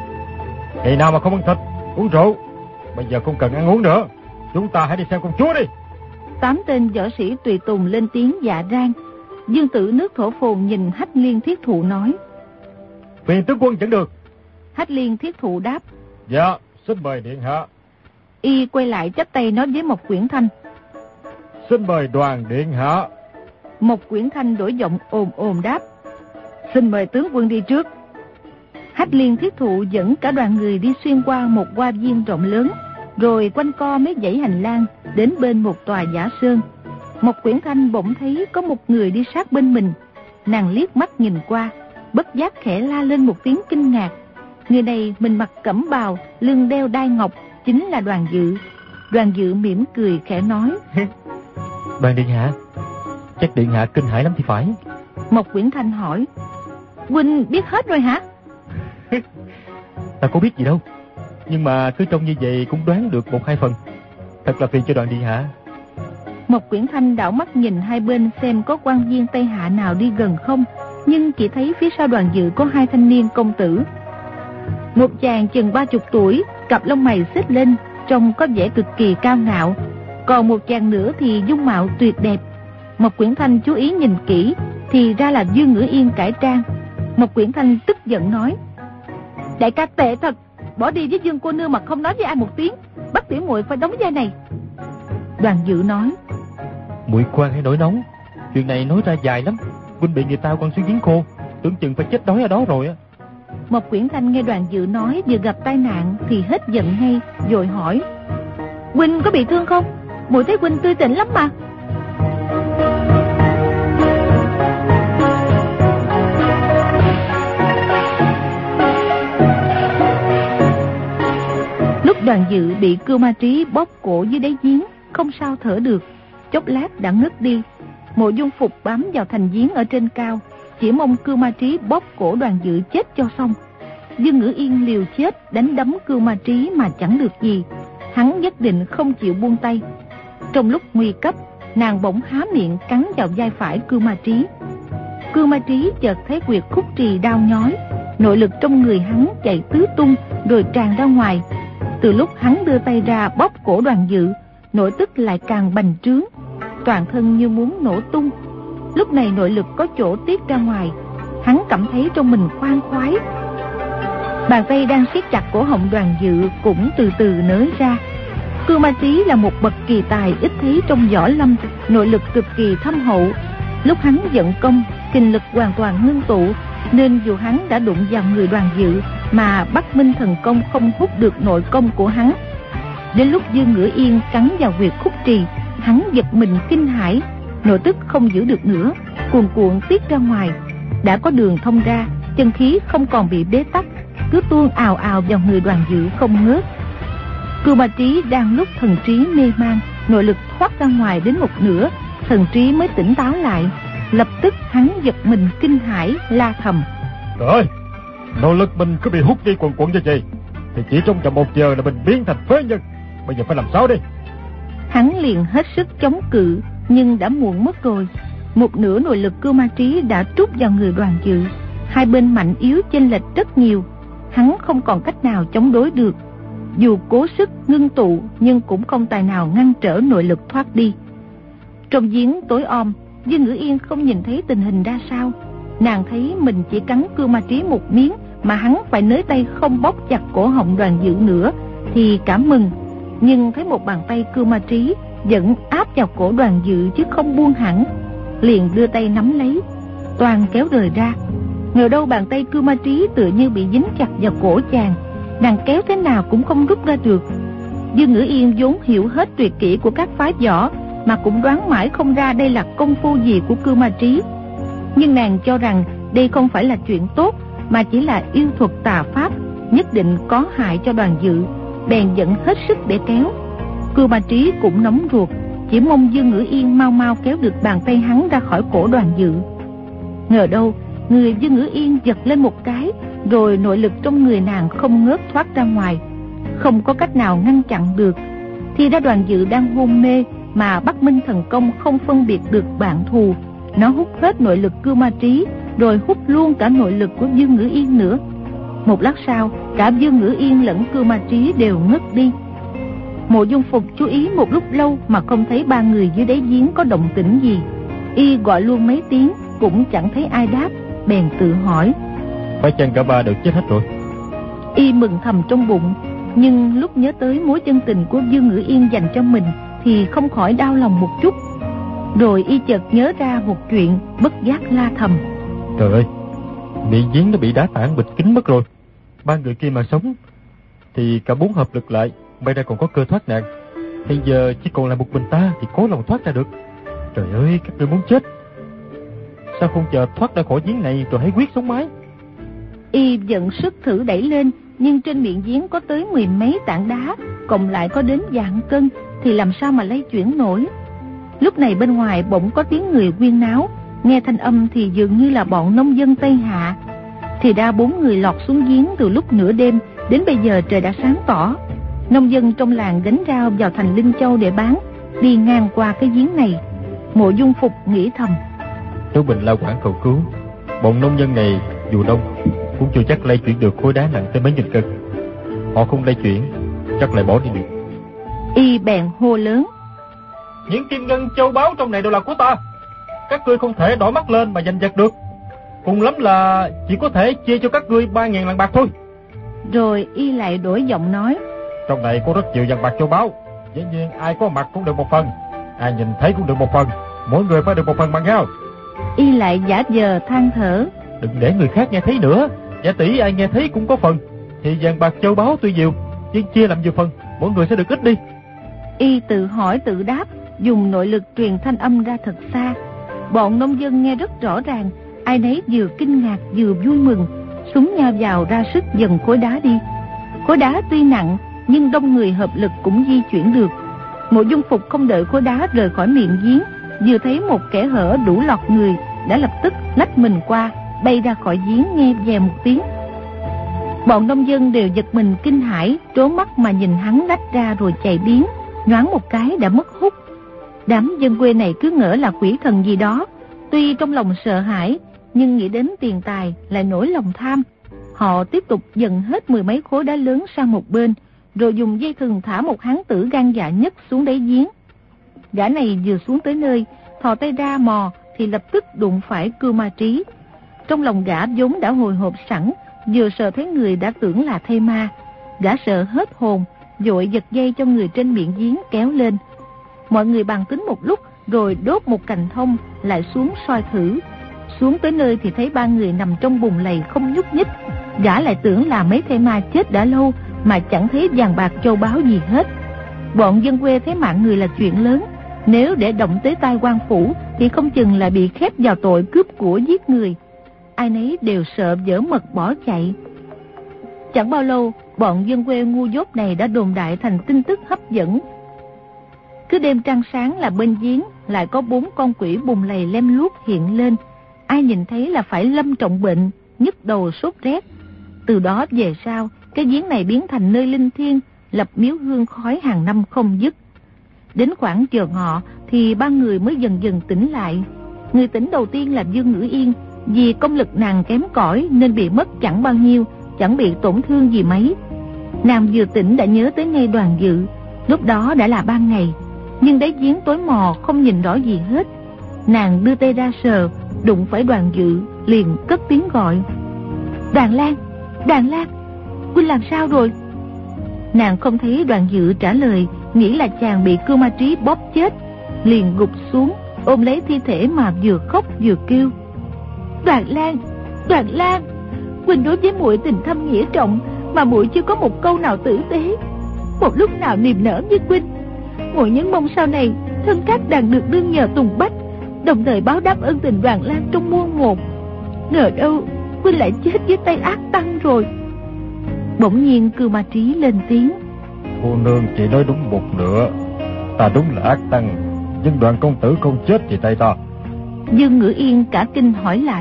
ngày nào mà không ăn thịt, uống rượu, bây giờ không cần ăn uống nữa, chúng ta hãy đi xem công chúa đi. 8 tên võ sĩ tùy tùng lên tiếng dạ rang. Dương Tử nước Thổ Phồn nhìn Hách Liên Thiết Thụ nói: phiền tướng quân dẫn được. Hách Liên Thiết Thụ đáp: dạ, xin mời điện hạ. Y quay lại chắp tay nói với Mộc Quyển Thanh: xin mời Đoàn điện hạ. Mộc Quyển Thanh đổi giọng ồm ồm đáp: xin mời tướng quân đi trước. Hách Liên Thiết Thụ dẫn cả đoàn người đi xuyên qua một hoa viên rộng lớn, rồi quanh co mấy dãy hành lang đến bên một tòa giả sơn. Mộc Quyển Thanh bỗng thấy có một người đi sát bên mình. Nàng liếc mắt nhìn qua, bất giác khẽ la lên một tiếng kinh ngạc. Người này mình mặc cẩm bào, lưng đeo đai ngọc, chính là Đoàn Dự. Đoàn Dự mỉm cười khẽ nói: Đoàn điện hạ, chắc điện hạ kinh hãi lắm thì phải. Mộc Quyển Thanh hỏi: huynh biết hết rồi hả? Ta có biết gì đâu, nhưng mà cứ trông như vậy cũng đoán được 1-2 phần. Thật là phiền cho Đoàn điện hạ. Mộc Quyển Thanh đảo mắt nhìn hai bên xem có quan viên Tây Hạ nào đi gần không, nhưng chỉ thấy phía sau Đoàn Dự có 2 thanh niên công tử. Một chàng chừng 30 tuổi, cặp lông mày xếch lên, trông có vẻ cực kỳ cao ngạo. Còn một chàng nữa thì dung mạo tuyệt đẹp. Mộc Quyển Thanh chú ý nhìn kỹ, thì ra là Dương Ngữ Yên cải trang. Mộc Quyển Thanh tức giận nói: đại ca tệ thật, bỏ đi với Dương cô nương mà không nói với ai một tiếng, bắt tiểu muội phải đóng vai này. Đoàn Dự nói: muội khoan hãy nổi nóng, chuyện này nói ra dài lắm. Huynh bị người ta quăng xuống giếng khô, tưởng chừng phải chết đói ở đó rồi á. Mộc Quyển Thanh nghe Đoàn Dự nói vừa gặp tai nạn thì hết giận ngay, rồi hỏi: huynh có bị thương không? Muội thấy huynh tươi tỉnh lắm mà. Lúc Đoàn Dự bị Cưu Ma Trí bóp cổ dưới đáy giếng, không sao thở được, chốc lát đã ngất đi. Mộ Dung Phục bám vào thành giếng ở trên cao, chỉ mong Cưu Ma Trí bóp cổ Đoàn Dự chết cho xong. Dương Ngữ Yên liều chết đánh đấm Cưu Ma Trí mà chẳng được gì, hắn nhất định không chịu buông tay. Trong lúc nguy cấp, nàng bỗng há miệng cắn vào vai phải Cưu Ma Trí. Cưu Ma Trí chợt thấy huyệt khúc trì đau nhói, nội lực trong người hắn chạy tứ tung rồi tràn ra ngoài. Từ lúc hắn đưa tay ra bóp cổ Đoàn Dự, nội tức lại càng bành trướng, toàn thân như muốn nổ tung. Lúc này nội lực có chỗ tiết ra ngoài, hắn cảm thấy trong mình khoan khoái. Bàn tay đang siết chặt cổ họng Đoàn Dự cũng từ từ nới ra. Cưu Ma Trí là một bậc kỳ tài ít thấy trong võ lâm, nội lực cực kỳ thâm hậu. Lúc hắn vận công, kinh lực hoàn toàn ngưng tụ, nên dù hắn đã đụng vào người Đoàn Dự mà Bắc Minh thần công không hút được nội công của hắn. Đến lúc Dương Ngữ Yên cắn vào huyệt khúc trì, hắn giật mình kinh hãi, nội tức không giữ được nữa, cuồn cuộn tiết ra ngoài, đã có đường thông ra, chân khí không còn bị bế tắc, cứ tuôn ào ào vào người Đoàn Dự không ngớt. Cưu Ma Trí đang lúc thần trí mê man, nội lực thoát ra ngoài đến một nửa, thần trí mới tỉnh táo lại. Lập tức hắn giật mình kinh hãi, la thầm: trời ơi, nội lực mình cứ bị hút đi cuồn cuộn như vậy thì chỉ trong vòng 1 giờ là mình biến thành phế nhân. Bây giờ phải làm sao đây? Hắn liền hết sức chống cự, nhưng đã muộn mất rồi. Một nửa nội lực Cưu Ma Trí đã trút vào người Đoàn Dự, hai bên mạnh yếu chênh lệch rất nhiều, hắn không còn cách nào chống đối được. Dù cố sức ngưng tụ nhưng cũng không tài nào ngăn trở nội lực thoát đi. Trong giếng tối om, Dương Ngữ Yên không nhìn thấy tình hình ra sao. Nàng thấy mình chỉ cắn Cưu Ma Trí một miếng mà hắn phải nới tay không bóp chặt cổ họng Đoàn Dự nữa thì cảm mừng. Nhưng thấy một bàn tay Cưu Ma Trí vẫn áp vào cổ Đoàn Dự chứ không buông hẳn, liền đưa tay nắm lấy, toàn kéo rời ra. Ngờ đâu bàn tay Cưu Ma Trí tựa như bị dính chặt vào cổ chàng, nàng kéo thế nào cũng không rút ra được. Dương Ngữ Yên vốn hiểu hết tuyệt kỹ của các phái võ, mà cũng đoán mãi không ra đây là công phu gì của Cưu Ma Trí. Nhưng nàng cho rằng đây không phải là chuyện tốt, mà chỉ là yêu thuật tà pháp, nhất định có hại cho Đoàn Dự, bèn dẫn hết sức để kéo. Cưu Ma Trí cũng nóng ruột, chỉ mong Dương Ngữ Yên mau mau kéo được bàn tay hắn ra khỏi cổ Đoàn Dự. Ngờ đâu người Dương Ngữ Yên giật lên một cái, rồi nội lực trong người nàng không ngớt thoát ra ngoài, không có cách nào ngăn chặn được. Thì ra Đoàn Dự đang hôn mê, mà Bắc Minh thần công không phân biệt được bạn thù, nó hút hết nội lực Cưu Ma Trí, rồi hút luôn cả nội lực của Dương Ngữ Yên nữa. Một lát sau, cả Dương Ngữ Yên lẫn Cưu Ma Trí đều ngất đi. Mộ Dung Phục chú ý một lúc lâu mà không thấy ba người dưới đáy giếng có động tĩnh gì. Y gọi luôn mấy tiếng cũng chẳng thấy ai đáp, bèn tự hỏi: phải chăng cả ba đều chết hết rồi? Y mừng thầm trong bụng, nhưng lúc nhớ tới mối chân tình của Dương Ngữ Yên dành cho mình thì không khỏi đau lòng một chút. Rồi y chợt nhớ ra một chuyện, bất giác la thầm: trời ơi, miệng giếng nó bị đá tảng bịt kín mất rồi. Ba người kia mà sống thì cả 4 hợp lực lại may ra còn có cơ thoát nạn. Hiện giờ chỉ còn là một mình ta thì cố lòng thoát ra được. Trời ơi, các ngươi muốn chết. Sao không chờ thoát ra khỏi giếng này rồi hãy quyết sống mái? Y vận sức thử đẩy lên, nhưng trên miệng giếng có tới 10 mấy tảng đá, cộng lại có đến vạn cân, thì làm sao mà lay chuyển nổi. Lúc này bên ngoài bỗng có tiếng người huyên náo, nghe thanh âm thì dường như là bọn nông dân Tây Hạ. Thì ra 4 người lọt xuống giếng từ lúc nửa đêm, đến bây giờ trời đã sáng tỏ. Nông dân trong làng gánh rau vào thành Linh Châu để bán, đi ngang qua cái giếng này. Mộ Dung Phục nghĩ thầm: Nếu mình la quản cầu cứu, bọn nông dân này dù đông cũng chưa chắc lay chuyển được khối đá nặng tới mấy nghìn cân. Họ không lay chuyển, chắc lại bỏ đi được. Y bèn hô lớn: Những kim ngân châu báu trong này đều là của ta. Các ngươi không thể đổi mắt lên mà giành giật được. Cùng lắm là chỉ có thể chia cho các ngươi 3.000 lạng bạc thôi. Rồi Y lại đổi giọng nói: Trong này có rất nhiều vàng bạc châu báu, dĩ nhiên ai có mặt cũng được một phần, ai nhìn thấy cũng được một phần, mỗi người phải được một phần bằng nhau. Y lại giả vờ than thở: Đừng để người khác nghe thấy nữa. Giả tỷ ai nghe thấy cũng có phần, thì vàng bạc châu báu tuy nhiều, nhưng chia làm nhiều phần, mỗi người sẽ được ít đi. Y tự hỏi tự đáp, dùng nội lực truyền thanh âm ra thật xa. Bọn nông dân nghe rất rõ ràng, ai nấy vừa kinh ngạc vừa vui mừng, súng nhau vào ra sức dần khối đá đi. Khối đá tuy nặng, nhưng đông người hợp lực cũng di chuyển được. Mộ Dung Phục không đợi khối đá rời khỏi miệng giếng, vừa thấy một kẻ hở đủ lọt người, đã lập tức lách mình qua, bay ra khỏi giếng nghe vè một tiếng. Bọn nông dân đều giật mình kinh hãi, trố mắt mà nhìn hắn lách ra rồi chạy biến, nhoáng một cái đã mất hút. Đám dân quê này cứ ngỡ là quỷ thần gì đó, tuy trong lòng sợ hãi, nhưng nghĩ đến tiền tài lại nổi lòng tham. Họ tiếp tục dần hết 10 mấy khối đá lớn sang một bên, rồi dùng dây thừng thả một hán tử gan dạ nhất xuống đáy giếng. Gã này vừa xuống tới nơi, thò tay ra mò thì lập tức đụng phải Cưu Ma Trí. Trong lòng gã vốn đã hồi hộp sẵn, vừa sợ thấy người đã tưởng là thây ma. Gã sợ hết hồn, vội giật dây cho người trên miệng giếng kéo lên. Mọi người bàn tính một lúc, rồi đốt một cành thông lại xuống soi thử. Xuống tới nơi thì thấy 3 người nằm trong bùn lầy không nhúc nhích. Gã lại tưởng là mấy thây ma chết đã lâu, mà chẳng thấy vàng bạc châu báu gì hết. Bọn dân quê thấy mạng người là chuyện lớn, nếu để động tới tai quan phủ thì không chừng là bị khép vào tội cướp của giết người. Ai nấy đều sợ vỡ mật bỏ chạy. Chẳng bao lâu, bọn dân quê ngu dốt này đã đồn đại thành tin tức hấp dẫn. Cứ đêm trăng sáng là bên giếng lại có 4 con quỷ bùn lầy lem luốc hiện lên. Ai nhìn thấy là phải lâm trọng bệnh, nhức đầu sốt rét. Từ đó về sau, cái giếng này biến thành nơi linh thiêng, lập miếu hương khói hàng năm không dứt. Đến khoảng giờ ngọ thì 3 người mới dần dần tỉnh lại. Người tỉnh đầu tiên là Dương Ngữ Yên, vì công lực nàng kém cỏi nên bị mất chẳng bao nhiêu, chẳng bị tổn thương gì mấy. Nàng vừa tỉnh đã nhớ tới ngay Đoàn Dự. Lúc đó đã là ban ngày, nhưng đáy giếng tối mò không nhìn rõ gì hết. Nàng đưa tay ra sờ, đụng phải Đoàn Dự, liền cất tiếng gọi: Đoàn Lan, Đoàn Lan, huynh làm sao rồi? Nàng không thấy Đoàn Dự trả lời, nghĩ là chàng bị Cưu Ma Trí bóp chết, liền gục xuống ôm lấy thi thể mà vừa khóc vừa kêu: Đoàn Lan, Đoàn Lan, huynh đối với muội tình thâm nghĩa trọng, mà muội chưa có một câu nào tử tế, một lúc nào niềm nở với huynh. Muội nhấn mong sau này thân các đàn được đương nhờ tùng bách, đồng thời báo đáp ân tình Đoàn Lan trong muôn một. Ngờ đâu huynh lại chết với tay ác tăng rồi. Bỗng nhiên Cưu Ma Trí lên tiếng: Cô nương chỉ nói đúng một nửa, ta đúng là ác tăng, nhưng Đoàn công tử không chết vì tay ta. Dương Ngữ Yên cả kinh hỏi lại: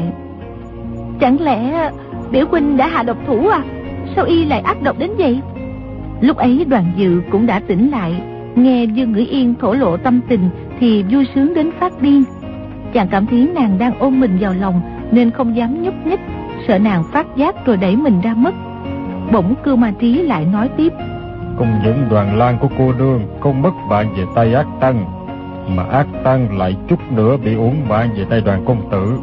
Chẳng lẽ biểu huynh đã hạ độc thủ à? Sao y lại ác độc đến vậy? Lúc ấy Đoàn Dự cũng đã tỉnh lại, nghe Dương Ngữ Yên thổ lộ tâm tình thì vui sướng đến phát điên. Chàng cảm thấy nàng đang ôm mình vào lòng nên không dám nhúc nhích, sợ nàng phát giác rồi đẩy mình ra mất. Bỗng Cưu Ma Trí lại nói tiếp: Không những Đoàn Lan của cô nương không mất bạn về tay ác tăng, mà ác tăng lại chút nữa bị uổng mạng về tay Đoàn công tử.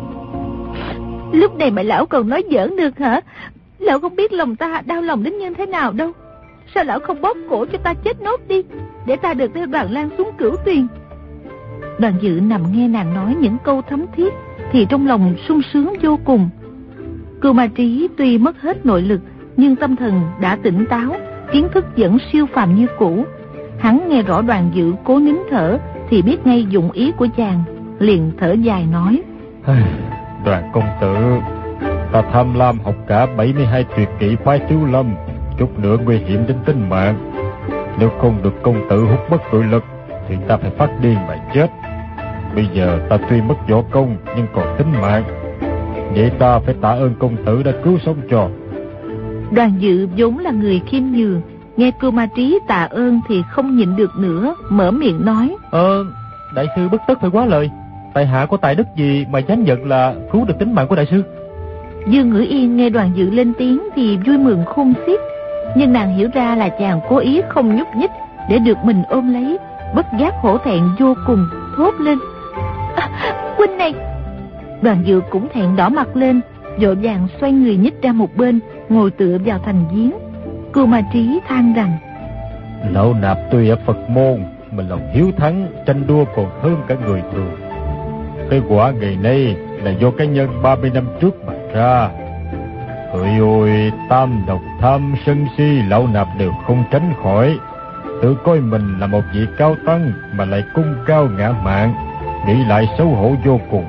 Lúc này mà lão còn nói giỡn được hả? Lão không biết lòng ta đau lòng đến như thế nào đâu. Sao lão không bóp cổ cho ta chết nốt đi, để ta được theo Đoàn Lan xuống Cửu Tuyền? Đoàn Dự nằm nghe nàng nói những câu thấm thiết thì trong lòng sung sướng vô cùng. Cưu Ma Trí tuy mất hết nội lực, nhưng tâm thần đã tỉnh táo, kiến thức vẫn siêu phàm như cũ. Hắn nghe rõ Đoàn Dự cố nín thở thì biết ngay dụng ý của chàng, liền thở dài nói: Đoàn công tử, ta tham lam học cả 72 tuyệt kỹ phái Thiếu Lâm, chút nữa nguy hiểm đến tính mạng. Nếu không được công tử hút mất nội lực thì ta phải phát điên mà chết. Bây giờ ta tuy mất võ công nhưng còn tính mạng, vậy ta phải tạ ơn công tử đã cứu sống cho. Đoàn Dự vốn là người khiêm nhường, nghe Cưu Ma Trí tạ ơn thì không nhịn được nữa, mở miệng nói: Đại sư bất tất phải quá lời. Tại hạ có tài đức gì mà dám nhận là cứu được tính mạng của đại sư? Dương Ngữ Yên nghe Đoàn Dự lên tiếng thì vui mừng khôn xiết, nhưng nàng hiểu ra là chàng cố ý không nhúc nhích để được mình ôm lấy, bất giác hổ thẹn vô cùng, thốt lên: Huynh này! Đoàn Dự cũng thẹn đỏ mặt lên, vội vàng xoay người nhích ra một bên, ngồi tựa vào thành giếng. Cưu Ma Trí than rằng: Lão nạp tuy ở Phật môn mà lòng hiếu thắng tranh đua còn hơn cả người thường. Cái quả ngày nay là do cái nhân 30 năm trước mà ra. Hỡi ôi, tam độc tham sân si lão nạp đều không tránh khỏi. Tự coi mình là một vị cao tăng mà lại cung cao ngã mạn, nghĩ lại xấu hổ vô cùng.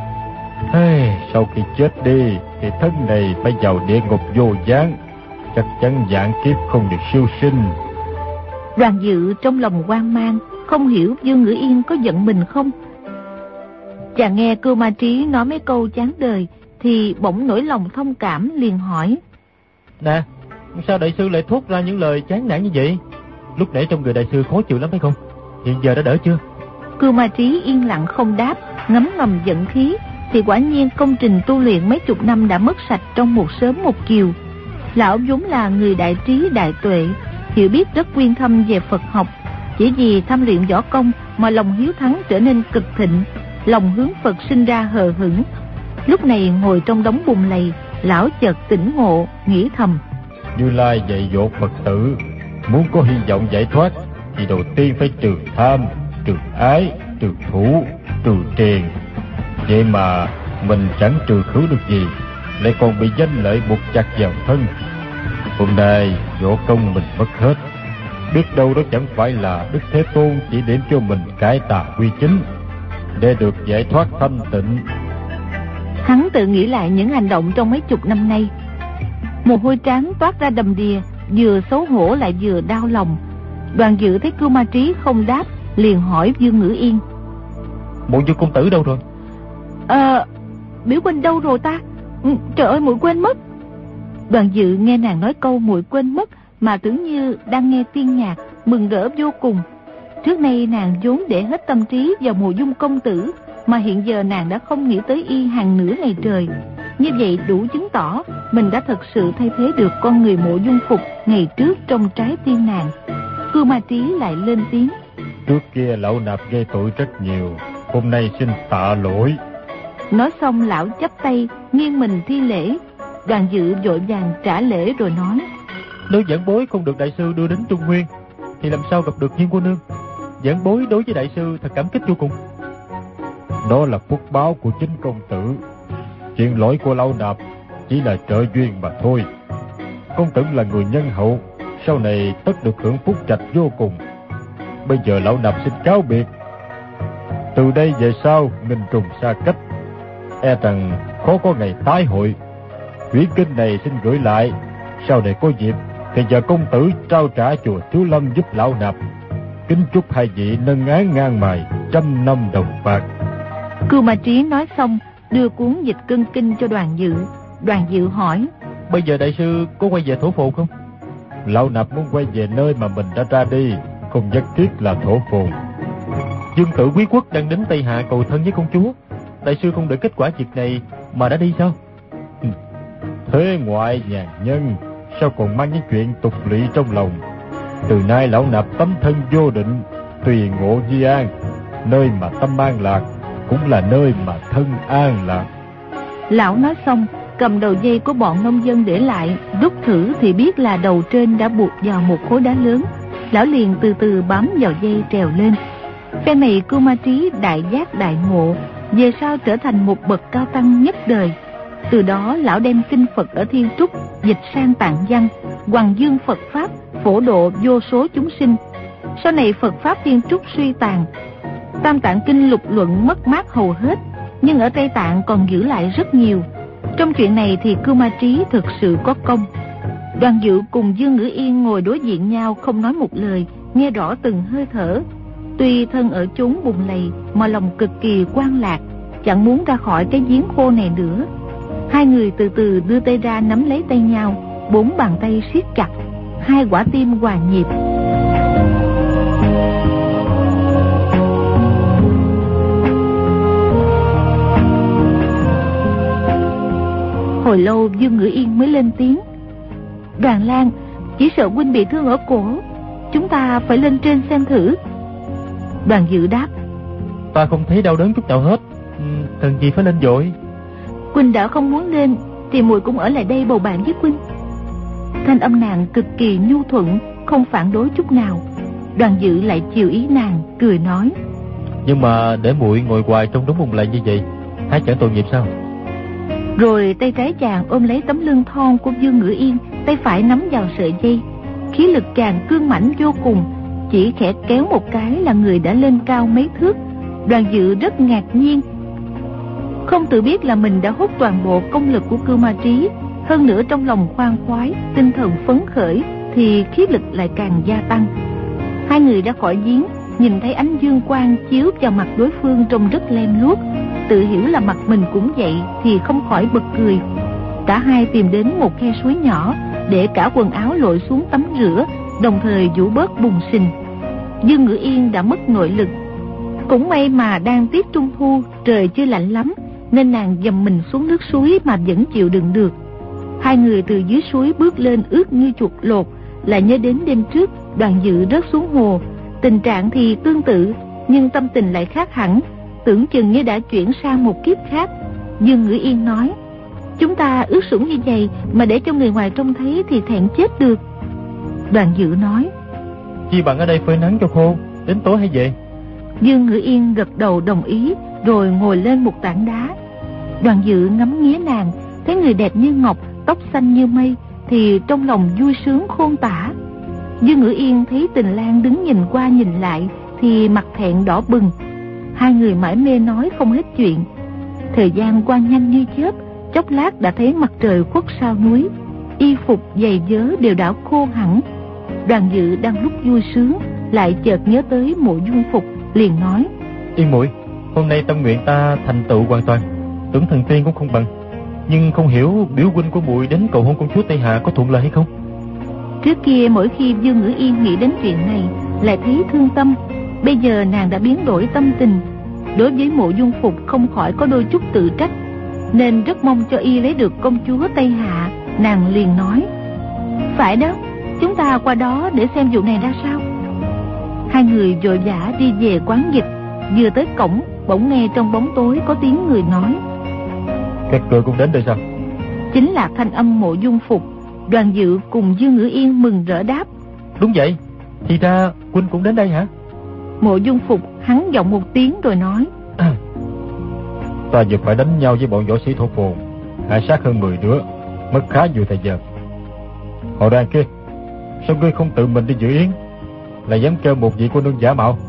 Sau khi chết đi thì thân này phải vào địa ngục vô gián, chắc chắn vạn kiếp không được siêu sinh. Đoàn Dự trong lòng hoang mang, không hiểu Dương Ngữ Yên có giận mình không. Chàng nghe Cưu Ma Trí nói mấy câu chán đời thì bỗng nổi lòng thông cảm, liền hỏi: Nè, sao đại sư lại thốt ra những lời chán nản như vậy? Lúc nãy trong người đại sư khó chịu lắm phải không? Hiện giờ đã đỡ chưa? Cưu Ma Trí yên lặng không đáp, ngấm ngầm giận khí thì quả nhiên công trình tu luyện mấy chục năm đã mất sạch trong một sớm một chiều. Lão vốn là người đại trí đại tuệ, hiểu biết rất uyên thâm về Phật học, chỉ vì tham luyện võ công mà lòng hiếu thắng trở nên cực thịnh, lòng hướng Phật sinh ra hờ hững. Lúc này ngồi trong đống bùn lầy, lão chợt tỉnh ngộ, nghĩ thầm: Như Lai dạy dỗ Phật tử, muốn có hy vọng giải thoát thì đầu tiên phải trừ tham, trừ ái, trừ thủ, trừ triền. Vậy mà mình chẳng trừ khử được gì, lại còn bị danh lợi buộc chặt vào thân. Hôm nay võ công mình mất hết, biết đâu đó chẳng phải là Đức Thế Tôn chỉ điểm cho mình cải tà quy chính để được giải thoát thanh tịnh. Hắn tự nghĩ lại những hành động trong mấy chục năm nay, mồ hôi trán toát ra đầm đìa, vừa xấu hổ lại vừa đau lòng. Đoàn Dự thấy Cưu Ma Trí không đáp, liền hỏi Dương Ngữ Yên: Mộ Dương công tử đâu rồi? Biểu huynh đâu rồi ta? Trời ơi, muội quên mất. Đoàn Dự nghe nàng nói câu muội quên mất mà tưởng như đang nghe tiên nhạc, mừng rỡ vô cùng. Trước nay nàng vốn để hết tâm trí vào Mộ Dung công tử, mà hiện giờ nàng đã không nghĩ tới y hàng nửa ngày trời. Như vậy đủ chứng tỏ mình đã thật sự thay thế được con người Mộ Dung Phục ngày trước trong trái tim nàng. Cưu Ma Trí lại lên tiếng: Trước kia lão nạp gây tội rất nhiều, hôm nay xin tạ lỗi. Nói xong lão chắp tay nghiêng mình thi lễ. Đoàn Dự vội vàng trả lễ rồi nói: Nếu giảng bối không được đại sư đưa đến Trung Nguyên thì làm sao gặp được Nhiên cô nương? Giảng bối đối với đại sư thật cảm kích vô cùng. Đó là phúc báo của chính công tử. Chuyện lỗi của lão nạp chỉ là trợ duyên mà thôi. Công tử là người nhân hậu, sau này tất được hưởng phúc trạch vô cùng. Bây giờ lão nạp xin cáo biệt. Từ đây về sau nghìn trùng xa cách, e rằng khó có ngày tái hội. Quyển kinh này xin gửi lại, sau này có dịp thì nhờ công tử trao trả chùa Thiếu Lâm giúp lão nạp. Kính chúc hai vị nâng án ngang mài, 100 năm đồng bạc. Cưu Ma Trí nói xong đưa cuốn dịch cân kinh cho Đoàn Dự. Đoàn Dự hỏi: Bây giờ đại sư có quay về thổ phồn không? Lão nạp muốn quay về nơi mà mình đã ra đi, không nhất thiết là thổ phồn. Dương tử quý quốc đang đến Tây Hạ cầu thân với công chúa, đại sư không đợi kết quả việc này mà đã đi sao? Thế ngoại nhàn nhân, sao còn mang những chuyện tục lụy trong lòng? Từ nay lão nạp tấm thân vô định, tùy ngộ di an. Nơi mà tâm an lạc cũng là nơi mà thân an lạc. Lão nói xong cầm đầu dây của bọn nông dân để lại, rút thử thì biết là đầu trên đã buộc vào một khối đá lớn. Lão liền từ từ bám vào dây trèo lên. Phen này Cưu Ma Trí đại giác đại ngộ, về sau trở thành một bậc cao tăng nhất đời. Từ đó lão đem kinh Phật ở Thiên Trúc dịch sang Tạng văn, hoằng dương Phật Pháp, phổ độ vô số chúng sinh. Sau này Phật Pháp Thiên Trúc suy tàn, Tam Tạng Kinh lục luận mất mát hầu hết, nhưng ở Tây Tạng còn giữ lại rất nhiều. Trong chuyện này thì Cưu Ma Trí thực sự có công. Đoàn Dự cùng Dương Ngữ Yên ngồi đối diện nhau không nói một lời, nghe rõ từng hơi thở. Tuy thân ở chốn bùn lầy mà lòng cực kỳ quan lạc, chẳng muốn ra khỏi cái giếng khô này nữa. Hai người từ từ đưa tay ra nắm lấy tay nhau, 4 bàn tay siết chặt, 2 quả tim hòa nhịp. Hồi lâu Dương Ngữ Yên mới lên tiếng: Đoàn Lang, chỉ sợ huynh bị thương ở cổ, chúng ta phải lên trên xem thử. Đoàn Dự đáp: Ta không thấy đau đớn chút nào hết, cần gì phải lên vội. Huynh đã không muốn lên thì muội cũng ở lại đây bầu bạn với huynh. Thanh âm nàng cực kỳ nhu thuận, không phản đối chút nào. Đoàn Dự lại chiều ý nàng, cười nói: Nhưng mà để muội ngồi hoài trong đống bùn lầy như vậy, há chẳng tội nghiệp sao? Rồi tay trái chàng ôm lấy tấm lưng thon của Dương Ngữ Yên, tay phải nắm vào sợi dây. Khí lực chàng cương mãnh vô cùng, chỉ khẽ kéo một cái là người đã lên cao mấy thước. Đoàn Dự rất ngạc nhiên, không tự biết là mình đã hút toàn bộ công lực của Cưu Ma Trí. Hơn nữa trong lòng khoan khoái, tinh thần phấn khởi, thì khí lực lại càng gia tăng. Hai người ra khỏi giếng, nhìn thấy ánh dương quang chiếu vào mặt đối phương trông rất lem luốc, tự hiểu là mặt mình cũng vậy thì không khỏi bật cười. Cả hai tìm đến một khe suối nhỏ, để cả quần áo lội xuống tắm rửa, đồng thời vũ bớt bùn sình. Dương Ngữ Yên đã mất nội lực. Cũng may mà đang tiết trung thu, trời chưa lạnh lắm, nên nàng dầm mình xuống nước suối mà vẫn chịu đựng được. Hai người từ dưới suối bước lên ướt như chuột lột, lại nhớ đến đêm trước Đoàn Dự rớt xuống hồ. Tình trạng thì tương tự, nhưng tâm tình lại khác hẳn, tưởng chừng như đã chuyển sang một kiếp khác. Dương Ngữ Yên nói: Chúng ta ướt sũng như vậy mà để cho người ngoài trông thấy thì thẹn chết được. Đoàn Dự nói: Chi bằng ở đây phơi nắng cho khô, đến tối hay về? Dương Ngữ Yên gật đầu đồng ý, rồi ngồi lên một tảng đá. Đoàn Dự ngắm nghía nàng, thấy người đẹp như ngọc, tóc xanh như mây, thì trong lòng vui sướng khôn tả. Dương Ngữ Yên thấy Tình Lang đứng nhìn qua nhìn lại thì mặt thẹn đỏ bừng. Hai người mải mê nói không hết chuyện. Thời gian qua nhanh như chớp, chốc lát đã thấy mặt trời khuất sau núi, y phục giày vớ đều đã khô hẳn. Đoàn Dự đang lúc vui sướng, lại chợt nhớ tới Mộ Dung Phục, liền nói: Yên muội, hôm nay tâm nguyện ta thành tựu hoàn toàn, tưởng thần tiên cũng không bằng. Nhưng không hiểu biểu huynh của muội đến cầu hôn công chúa Tây Hạ có thuận lợi hay không? Trước kia mỗi khi Dương Ngữ Yên nghĩ đến chuyện này lại thấy thương tâm. Bây giờ nàng đã biến đổi tâm tình, đối với Mộ Dung Phục không khỏi có đôi chút tự trách, nên rất mong cho y lấy được công chúa Tây Hạ. Nàng liền nói: Phải đó, chúng ta qua đó để xem vụ này ra sao. Hai người vội vã đi về quán dịch. Vừa tới cổng, bỗng nghe trong bóng tối có tiếng người nói: Các người cũng đến đây sao? Chính là thanh âm Mộ Dung Phục. Đoàn Dự cùng Dương Ngữ Yên mừng rỡ đáp: Đúng vậy, thì ra huynh cũng đến đây hả? Mộ Dung Phục hắn giọng một tiếng rồi nói: Ta vừa phải đánh nhau với bọn võ sĩ thổ phồn, hạ sát hơn 10 đứa, mất khá nhiều thời gian. Họ Đoàn kia, sao ngươi không tự mình đi dự yến, lại dám kêu một vị cô nương giả mạo?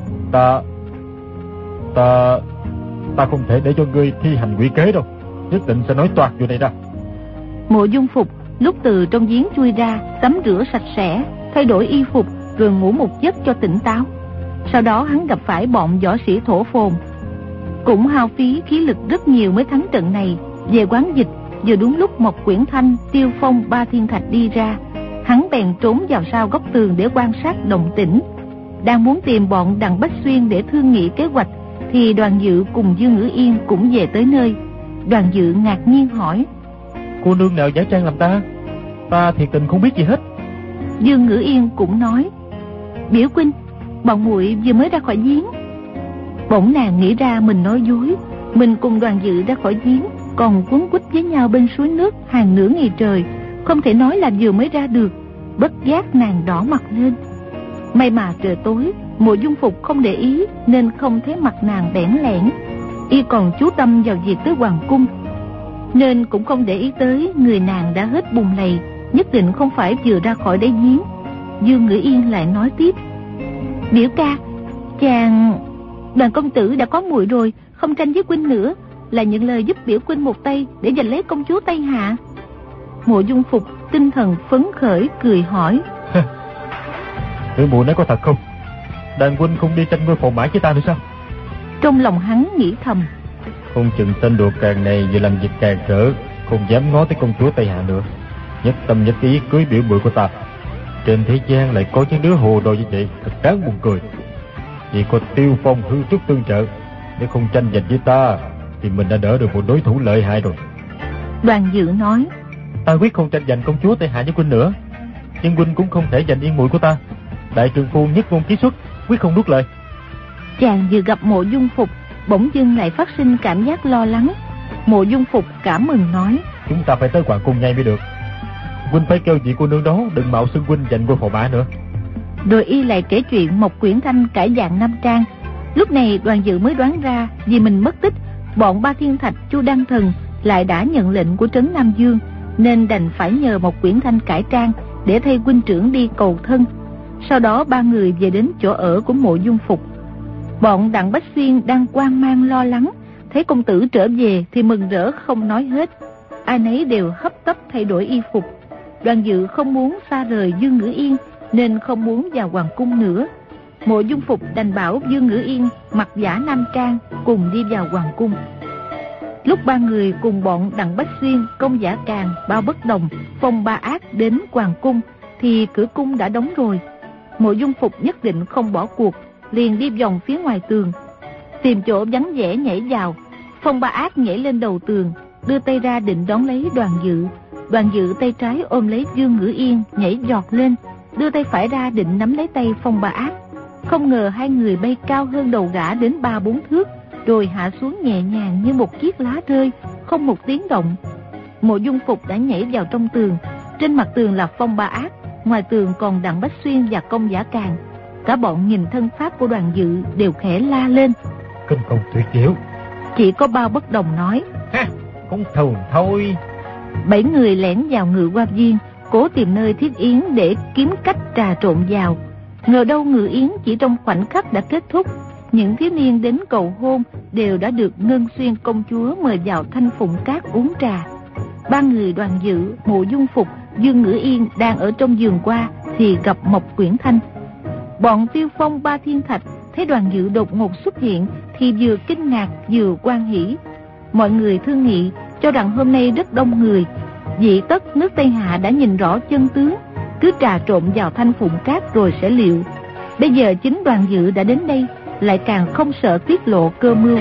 Ta không thể để cho ngươi thi hành quỷ kế đâu, nhất định sẽ nói toạc chuyện này ra. Mộ Dung Phục lúc từ trong giếng chui ra, tắm rửa sạch sẽ, thay đổi y phục, rồi ngủ một giấc cho tỉnh táo. Sau đó hắn gặp phải bọn võ sĩ thổ phồn, cũng hao phí khí lực rất nhiều mới thắng trận này. Về quán dịch, vừa đúng lúc Mộc Quyển Thanh, Tiêu Phong, Ba Thiên Thạch đi ra, hắn bèn trốn vào sau góc tường để quan sát động tĩnh. Đang muốn tìm bọn Đằng Bách Xuyên để thương nghị kế hoạch, thì Đoàn Dự cùng Dương Ngữ Yên cũng về tới nơi. Đoàn Dự ngạc nhiên hỏi: Cô nương nào giả trang làm ta? Ta thiệt tình không biết gì hết. Dương Ngữ Yên cũng nói: Biểu huynh, bọn muội vừa mới ra khỏi giếng. Bỗng nàng nghĩ ra mình nói dối. Mình cùng Đoàn Dự ra khỏi giếng, còn quấn quýt với nhau bên suối nước hàng nửa ngày trời, không thể nói là vừa mới ra được. Bất giác nàng đỏ mặt lên. May mà trời tối, Mộ Dung Phục không để ý nên không thấy mặt nàng bẽn lẽn. Y còn chú tâm vào việc tới hoàng cung, nên cũng không để ý tới người nàng đã hết bùn lầy, nhất định không phải vừa ra khỏi đáy giếng. Dương Ngữ Yên lại nói tiếp: Biểu ca, Đoàn công tử đã có muội rồi, không tranh với huynh nữa, là những lời giúp biểu huynh một tay để giành lấy công chúa Tây Hạ. Mộ Dung Phục tinh thần phấn khởi cười hỏi: Tiểu muội nói có thật không? Đàn huynh không đi tranh ngôi phò mã với ta nữa sao? Trong lòng hắn nghĩ thầm: Không chừng tên đồ càng này vừa làm việc càng rỡ, không dám ngó tới công chúa Tây Hạ nữa, nhất tâm nhất ý cưới biểu muội của ta. Trên thế gian lại có những đứa hồ đồ như vậy, thật đáng buồn cười. Chỉ có Tiêu Phong hư trúc tương trợ, nếu không tranh giành với ta thì mình đã đỡ được một đối thủ lợi hại rồi. Đoàn Dự nói: Ta quyết không tranh giành công chúa Tây Hạ với huynh nữa, nhưng huynh cũng không thể giành yên muội của ta. Đại trường phu nhất ngôn ký xuất, quyết không nuốt lời. Chàng vừa gặp Mộ Dung Phục, bỗng dưng lại phát sinh cảm giác lo lắng. Mộ Dung Phục cảm mừng nói: Chúng ta phải tới hoàng cung ngay mới được. Huynh phải kêu vị cô nương đó đừng mạo xưng huynh giành ngôi phò mã nữa. Rồi y lại kể chuyện Mộc Quyển Thanh cải dạng nam trang. Lúc này Đoàn Dự mới đoán ra, vì mình mất tích, bọn Ba Thiên Thạch, Chu Đăng Thần lại đã nhận lệnh của trấn Nam Dương, nên đành phải nhờ Mộc Quyển Thanh cải trang để thay huynh trưởng đi cầu thân. Sau đó ba người về đến chỗ ở của Mộ Dung Phục. Bọn Đặng Bách Xuyên đang hoang mang lo lắng, thấy công tử trở về thì mừng rỡ không nói hết. Ai nấy đều hấp tấp thay đổi y phục. Đoàn Dự không muốn xa rời Dương Ngữ Yên, nên không muốn vào hoàng cung nữa. Mộ Dung Phục đành bảo Dương Ngữ Yên mặc giả nam trang cùng đi vào hoàng cung. Lúc ba người cùng bọn Đặng Bách Xuyên, Công Giả Càn, Bao Bất Đồng, Phong Ba Ác đến hoàng cung thì cửa cung đã đóng rồi. Mộ Dung Phục nhất định không bỏ cuộc, liền đi vòng phía ngoài tường, tìm chỗ vắng vẻ nhảy vào. Phong Ba Ác nhảy lên đầu tường, đưa tay ra định đón lấy Đoàn Dự. Đoàn Dự tay trái ôm lấy Dương Ngữ Yên, nhảy giọt lên, đưa tay phải ra định nắm lấy tay Phong Ba Ác. Không ngờ hai người bay cao hơn đầu gã đến 3-4 thước, rồi hạ xuống nhẹ nhàng như một chiếc lá rơi, không một tiếng động. Mộ Dung Phục đã nhảy vào trong tường. Trên mặt tường là Phong Ba Ác, ngoài tường còn Đặng Bách Xuyên và Công Giả Càn. Cả bọn nhìn thân pháp của Đoàn Dự đều khẽ la lên: Kinh công tuyệt diệu. Chỉ có Bao Bất Đồng nói: Ha, cũng thường thôi. 7 người lẻn vào Ngự Hoa Viên, cố tìm nơi thiết yến để kiếm cách trà trộn vào. Ngờ đâu ngự yến chỉ trong khoảnh khắc đã kết thúc. Những thiếu niên đến cầu hôn đều đã được Ngân Xuyên công chúa mời vào Thanh Phụng Cát uống trà. Ba người Đoàn Dự, Mộ Dung Phục, Dương Ngữ Yên đang ở trong giường qua thì gặp Mộc Quyển Thanh. Bọn Tiêu Phong, Ba Thiên Thạch thấy Đoàn Dự đột ngột xuất hiện thì vừa kinh ngạc vừa hoan hỉ. Mọi người thương nghị cho rằng hôm nay rất đông người, dị tất nước Tây Hạ đã nhìn rõ chân tướng, cứ trà trộn vào Thanh Phụng Cát rồi sẽ liệu. Bây giờ chính Đoàn Dự đã đến đây, lại càng không sợ tiết lộ cơ mưu.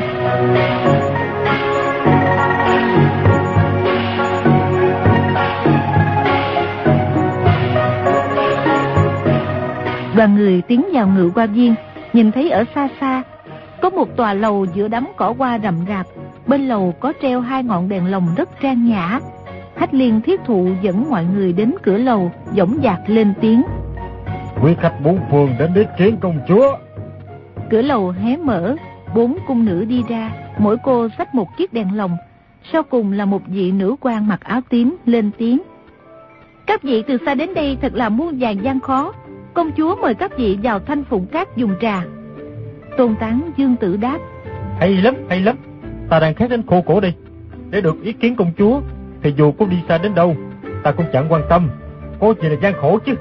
Đoàn người tiến vào Ngự Hoa Viên, nhìn thấy ở xa xa có một tòa lầu giữa đám cỏ hoa rậm rạp. Bên lầu có treo 2 ngọn đèn lồng rất trang nhã. Hách Liên Thiết Thụ dẫn mọi người đến cửa lầu, dõng dạc lên tiếng: Quý khách bốn phương đến đích kiến công chúa. Cửa lầu hé mở, 4 cung nữ đi ra, mỗi cô xách một chiếc đèn lồng. Sau cùng là một vị nữ quan mặc áo tím lên tiếng: Các vị từ xa đến đây thật là muôn vàn gian khó. Công chúa mời các vị vào Thanh Phụng Cát dùng trà. Tôn Tán Dương Tử đáp: Hay lắm, hay lắm. Ta đang khát đến khô cổ đây. Để được ý kiến công chúa thì dù có đi xa đến đâu ta cũng chẳng quan tâm, có gì là gian khổ chứ.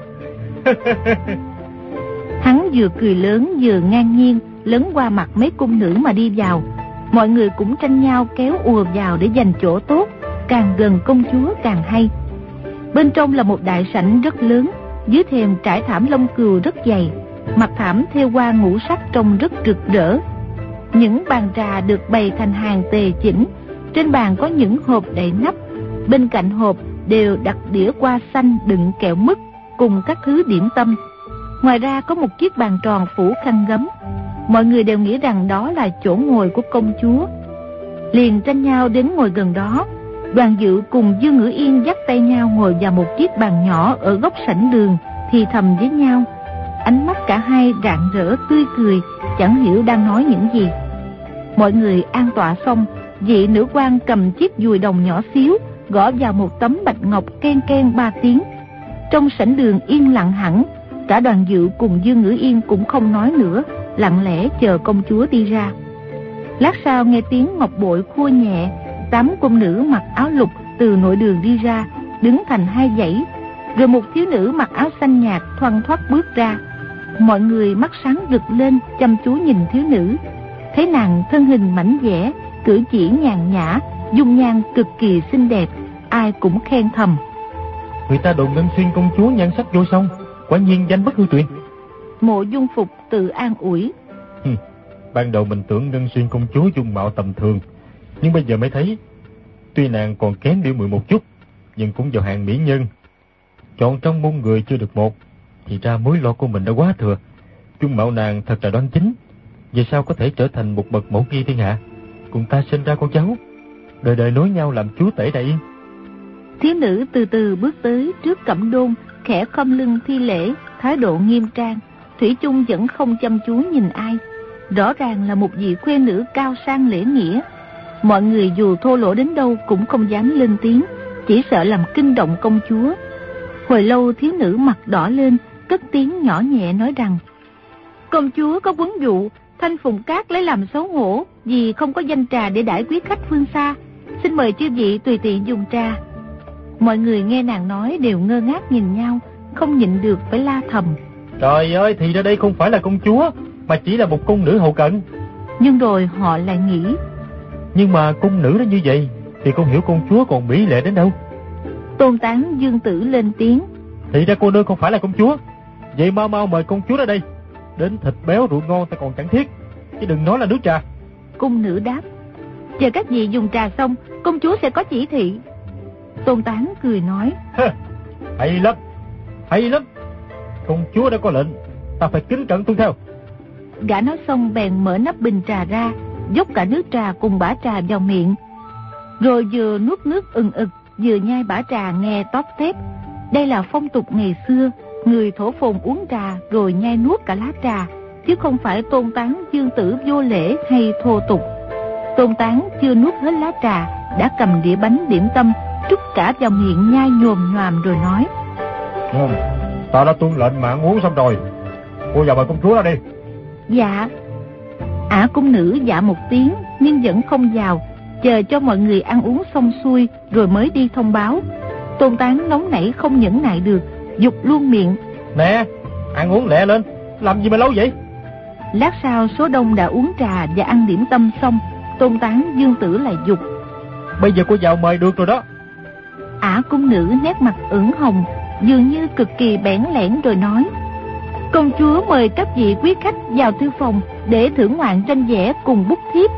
Hắn vừa cười lớn vừa ngang nhiên lấn qua mặt mấy cung nữ mà đi vào. Mọi người cũng tranh nhau kéo ùa vào để giành chỗ tốt, càng gần công chúa càng hay. Bên trong là một đại sảnh rất lớn, dưới thềm trải thảm lông cừu rất dày, mặt thảm thêu hoa ngũ sắc trông rất rực rỡ. Những bàn trà được bày thành hàng tề chỉnh, trên bàn có những hộp đậy nắp, bên cạnh hộp đều đặt đĩa hoa xanh đựng kẹo mứt cùng các thứ điểm tâm. Ngoài ra có một chiếc bàn tròn phủ khăn gấm. Mọi người đều nghĩ rằng đó là chỗ ngồi của công chúa, liền tranh nhau đến ngồi gần đó. Đoàn Dự cùng Dương Ngữ Yên dắt tay nhau ngồi vào một chiếc bàn nhỏ ở góc sảnh đường, thì thầm với nhau. Ánh mắt cả hai rạng rỡ tươi cười, chẳng hiểu đang nói những gì. Mọi người an tọa xong, vị nữ quan cầm chiếc dùi đồng nhỏ xíu, gõ vào một tấm bạch ngọc ken ken 3 tiếng, Trong sảnh đường yên lặng hẳn, cả Đoàn Dự cùng Dương Ngữ Yên cũng không nói nữa, lặng lẽ chờ công chúa đi ra. Lát sau nghe tiếng ngọc bội khua nhẹ, 8 cung nữ mặc áo lục từ nội đường đi ra, đứng thành hai dãy, rồi một thiếu nữ mặc áo xanh nhạt thoăn thoắt bước ra. Mọi người mắt sáng rực lên, chăm chú nhìn thiếu nữ. Thấy nàng thân hình mảnh dẻ, cử chỉ nhàn nhã, dung nhan cực kỳ xinh đẹp, ai cũng khen thầm. Người ta đồn Ngân Xuyên công chúa nhan sắc vô song, quả nhiên danh bất hư truyền. Mộ Dung Phục tự an ủi. Ban đầu mình tưởng Ngân Xuyên công chúa dung mạo tầm thường, nhưng bây giờ mới thấy, tuy nàng còn kém Điểu Muội một chút, nhưng cũng vào hàng mỹ nhân. Chọn trong môn người chưa được một, thì ra mối lo của mình đã quá thừa. Dung mạo nàng thật là đoan chính, về sau có thể trở thành một bậc mẫu nghi thiên hạ, cùng ta sinh ra con cháu, đời đời nối nhau làm chúa tể Đại Yên. Thiếu nữ từ từ bước tới trước cẩm đôn, khẽ khom lưng thi lễ, thái độ nghiêm trang, thủy chung vẫn không chăm chú nhìn ai. Rõ ràng là một vị khuê nữ cao sang lễ nghĩa. Mọi người dù thô lỗ đến đâu cũng không dám lên tiếng, chỉ sợ làm kinh động công chúa. Hồi lâu thiếu nữ mặt đỏ lên, cất tiếng nhỏ nhẹ nói rằng: công chúa có vấn vụ, Thanh Phùng Cát lấy làm xấu hổ vì không có danh trà để đãi quý khách phương xa. Xin mời chư vị tùy tiện dùng trà. Mọi người nghe nàng nói đều ngơ ngác nhìn nhau, không nhịn được phải la thầm: trời ơi, thì ra đây không phải là công chúa, mà chỉ là một cung nữ hầu cận. Nhưng rồi họ lại nghĩ, nhưng mà cung nữ đó như vậy thì không hiểu công chúa còn mỹ lệ đến đâu. Tôn Tán Dương Tử lên tiếng: thì ra cô nương không phải là công chúa, vậy mau mau mời công chúa ra đây. Đến thịt béo rượu ngon ta còn chẳng thiết, chứ đừng nói là nước trà. Cung nữ đáp: chờ các vị dùng trà xong, công chúa sẽ có chỉ thị. Tôn Tán cười nói: hay lắm, hay lắm. Công chúa đã có lệnh, ta phải kính cẩn tuân theo. Gã nói xong bèn mở nắp bình trà ra, dốc cả nước trà cùng bã trà vào miệng, rồi vừa nuốt nước ừng ực, vừa nhai bã trà nghe tóp tép. Đây là phong tục ngày xưa, người thổ phồn uống trà rồi nhai nuốt cả lá trà, chứ không phải Tôn Tán Dương Tử vô lễ hay thô tục. Tôn Tán chưa nuốt hết lá trà đã cầm đĩa bánh điểm tâm trút cả vào miệng nhai nhồm nhoàm rồi nói: ta đã tuân lệnh mà ăn uống xong rồi, cô vào mời công chúa ra đi. Dạ. Ả cung nữ dạ một tiếng nhưng vẫn không vào, chờ cho mọi người ăn uống xong xuôi rồi mới đi thông báo. Tôn Tán nóng nảy không nhẫn nại được, giục luôn miệng: nè, ăn uống lẹ lên, làm gì mà lâu vậy? Lát sau số đông đã uống trà và ăn điểm tâm xong, Tôn Tán Dương Tử lại giục: bây giờ cô vào mời được rồi đó. Ả cung nữ nét mặt ửng hồng, dường như cực kỳ bẽn lẽn rồi nói: công chúa mời các vị quý khách vào thư phòng để thưởng ngoạn tranh vẽ cùng bút thiếp.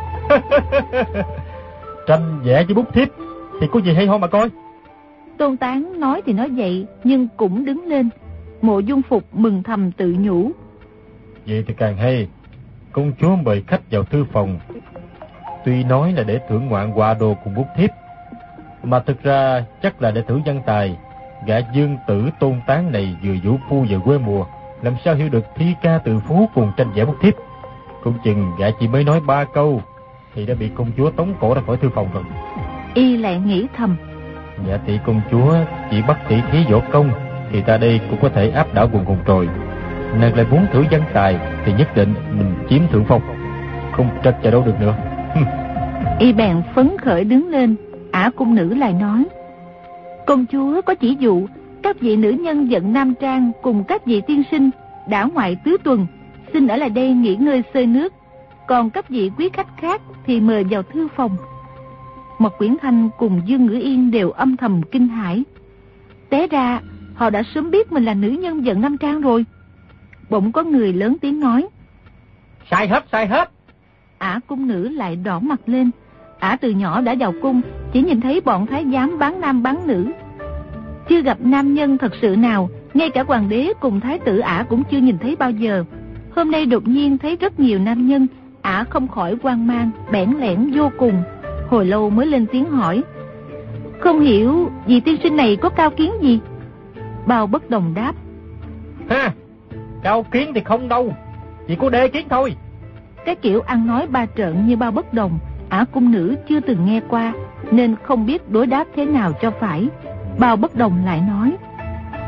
Tranh vẽ với bút thiếp thì có gì hay ho mà coi. Tôn Tán nói thì nói vậy nhưng cũng đứng lên. Mộ Dung Phục mừng thầm tự nhủ: vậy thì càng hay. Công chúa mời khách vào thư phòng, tuy nói là để thưởng ngoạn họa đồ cùng bút thiếp, mà thực ra chắc là để thử văn tài. Gã Dương Tử Tôn Tán này vừa vũ phu vừa quê mùa, làm sao hiểu được thi ca từ phú cùng tranh vẽ bút thiếp. Cũng chừng gã chỉ mới nói 3 câu thì đã bị công chúa tống cổ ra khỏi thư phòng rồi. Y lại nghĩ thầm: dạ tỷ công chúa chỉ bắt tỷ thí võ công thì ta đây cũng có thể áp đảo quần hùng rồi. Nàng lại muốn thử văn tài thì nhất định mình chiếm thượng phong, không trật chạy đâu được nữa. Y bèn phấn khởi đứng lên. Ả cung nữ lại nói: công chúa có chỉ dụ các vị nữ nhân dẫn nam trang cùng các vị tiên sinh đã ngoại tứ tuần xin ở lại đây nghỉ ngơi xơi nước, còn các vị quý khách khác thì mời vào thư phòng. Mật Quyển Thanh cùng Dương Ngữ Yên đều âm thầm kinh hãi. Té ra họ đã sớm biết mình là nữ nhân dẫn nam trang rồi. Bỗng có người lớn tiếng nói: sai hết, sai hết. Ả cung nữ lại đỏ mặt lên. Ả từ nhỏ đã vào cung, chỉ nhìn thấy bọn thái giám bán nam bán nữ, chưa gặp nam nhân thật sự nào. Ngay cả hoàng đế cùng thái tử Ả cũng chưa nhìn thấy bao giờ. Hôm nay đột nhiên thấy rất nhiều nam nhân, Ả không khỏi hoang mang, bẽn lẽn vô cùng. Hồi lâu mới lên tiếng hỏi: không hiểu vị tiên sinh này có cao kiến gì? Bao Bất Đồng đáp: ha, cao kiến thì không đâu, chỉ có đê kiến thôi. Cái kiểu ăn nói ba trợn như Bao Bất Đồng, Ả cung nữ chưa từng nghe qua, nên không biết đối đáp thế nào cho phải. Bao Bất Đồng lại nói: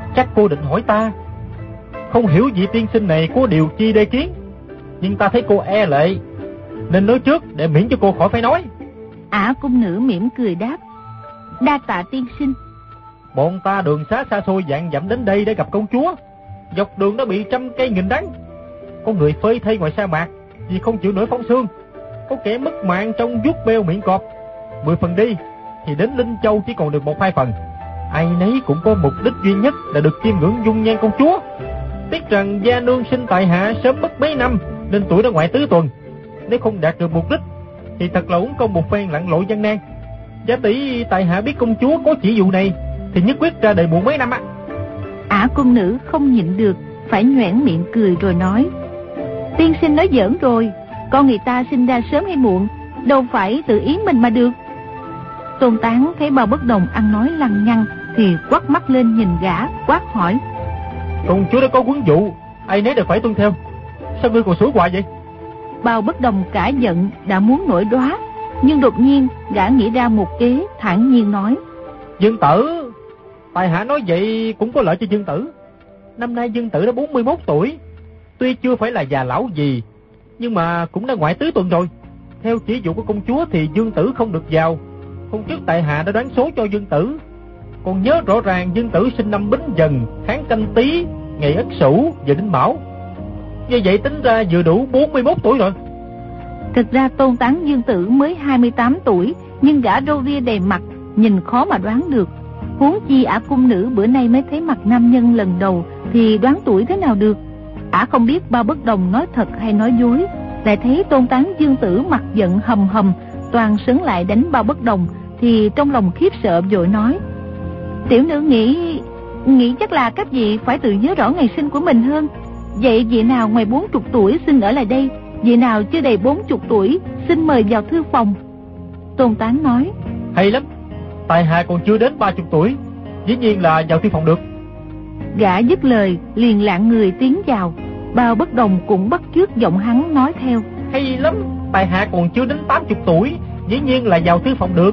Chắc cô định hỏi ta. Không hiểu vị tiên sinh này có điều chi đê kiến, nhưng ta thấy cô e lệ, nên nói trước để miễn cho cô khỏi phải nói. Ả cung nữ mỉm cười đáp: Đa tạ tiên sinh. Bọn ta đường xá xa xôi vạn dặm đến đây để gặp công chúa, dọc đường đã bị trăm cây nghìn đắng. Có người phơi thây ngoài sa mạc vì không chịu nổi phong sương, có kẻ mất mạng trong vuốt beo miệng cọp. 10 phần đi thì đến Linh Châu chỉ còn được 1-2 phần. Ai nấy cũng có mục đích duy nhất là được chiêm ngưỡng dung nhan công chúa. Tiếc rằng gia nương sinh tại hạ sớm mất mấy năm, nên tuổi đã ngoại tứ tuần. Nếu không đạt được mục đích thì thật là uổng công một phen lặn lội gian nan. Giả tỷ tại hạ biết công chúa có chỉ vụ này thì nhất quyết ra đời muộn mấy năm á. Ả cung nữ không nhịn được, phải nhoẻn miệng cười rồi nói: Tiên sinh nói giỡn rồi, con người ta sinh ra sớm hay muộn đâu phải tự ý mình mà được. Tôn Tán thấy Bao Bất Đồng ăn nói lăng nhăng thì quắt mắt lên nhìn gã, quát hỏi: Công chúa đã có huấn dụ, ai nấy đều phải tuân theo, sao ngươi còn sủa hoài vậy? Bao Bất Đồng cả giận đã muốn nổi đoá, nhưng đột nhiên gã nghĩ ra một kế, thản nhiên nói: Dương Tử, tại hạ nói vậy cũng có lợi cho Dương Tử. Năm nay Dương Tử đã 41 tuổi, tuy chưa phải là già lão gì, nhưng mà cũng đã ngoại tứ tuần rồi. Theo chỉ dụ của công chúa thì Dương Tử không được vào. Hôm trước tại hạ đã đoán số cho Dương Tử, còn nhớ rõ ràng Dương Tử sinh năm Bính Dần, tháng Canh Tý, ngày Ất Sửu, giờ Đinh Mão. Như vậy tính ra vừa đủ 41 tuổi rồi. Thực ra Tôn Tán Dương Tử mới 28 tuổi, nhưng gã râu ria đầy mặt, nhìn khó mà đoán được. Huống chi Ả cung nữ bữa nay mới thấy mặt nam nhân lần đầu thì đoán tuổi thế nào được. Ả không biết Bao Bất Đồng nói thật hay nói dối, lại thấy Tôn Tán Dương Tử mặt giận hầm hầm, toàn sấn lại đánh Bao Bất Đồng, thì trong lòng khiếp sợ vội nói: Tiểu nữ nghĩ chắc là các vị phải tự nhớ rõ ngày sinh của mình hơn. Vậy vị nào ngoài 40 tuổi xin ở lại đây, vị nào chưa đầy 40 tuổi xin mời vào thư phòng. Tôn Tán nói: Hay lắm, tại hạ còn chưa đến 30 tuổi, dĩ nhiên là vào thư phòng được. Gã dứt lời liền lạng người tiến vào. Bao Bất Đồng cũng bắt chước giọng hắn nói theo: Hay lắm, tại hạ còn chưa đến 80 tuổi, dĩ nhiên là vào thư phòng được.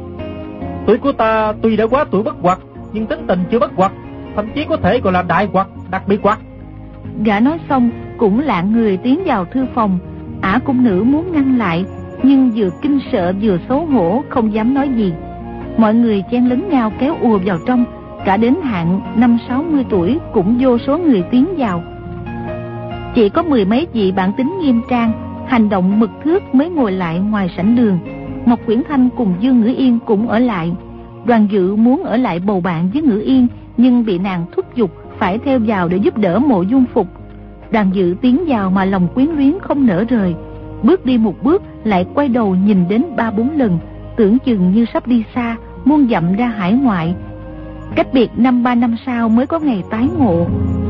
Tuổi của ta tuy đã quá tuổi bất hoặc, nhưng tính tình chưa bất hoặc, thậm chí có thể gọi là đại hoặc, đặc biệt hoặc. Gã nói xong cũng lạng người tiến vào thư phòng. Ả cung nữ muốn ngăn lại, nhưng vừa kinh sợ vừa xấu hổ, không dám nói gì. Mọi người chen lấn nhau kéo ùa vào trong, cả đến hạn 50-60 tuổi cũng vô số người tiến vào. Chỉ có 10 mấy vị bản tính nghiêm trang, hành động mực thước mới ngồi lại ngoài sảnh đường. Mộc Quyển Thanh cùng Dương Ngữ Yên cũng ở lại. Đoàn Dự muốn ở lại bầu bạn với Ngữ Yên, nhưng bị nàng thúc giục phải theo vào để giúp đỡ Mộ Dung Phục. Đoàn Dự tiến vào mà lòng quyến luyến không nỡ rời, bước đi một bước lại quay đầu nhìn đến 3-4 lần, tưởng chừng như sắp đi xa, muôn dặm ra hải ngoại. Cách biệt 5-3 năm sau mới có ngày tái ngộ.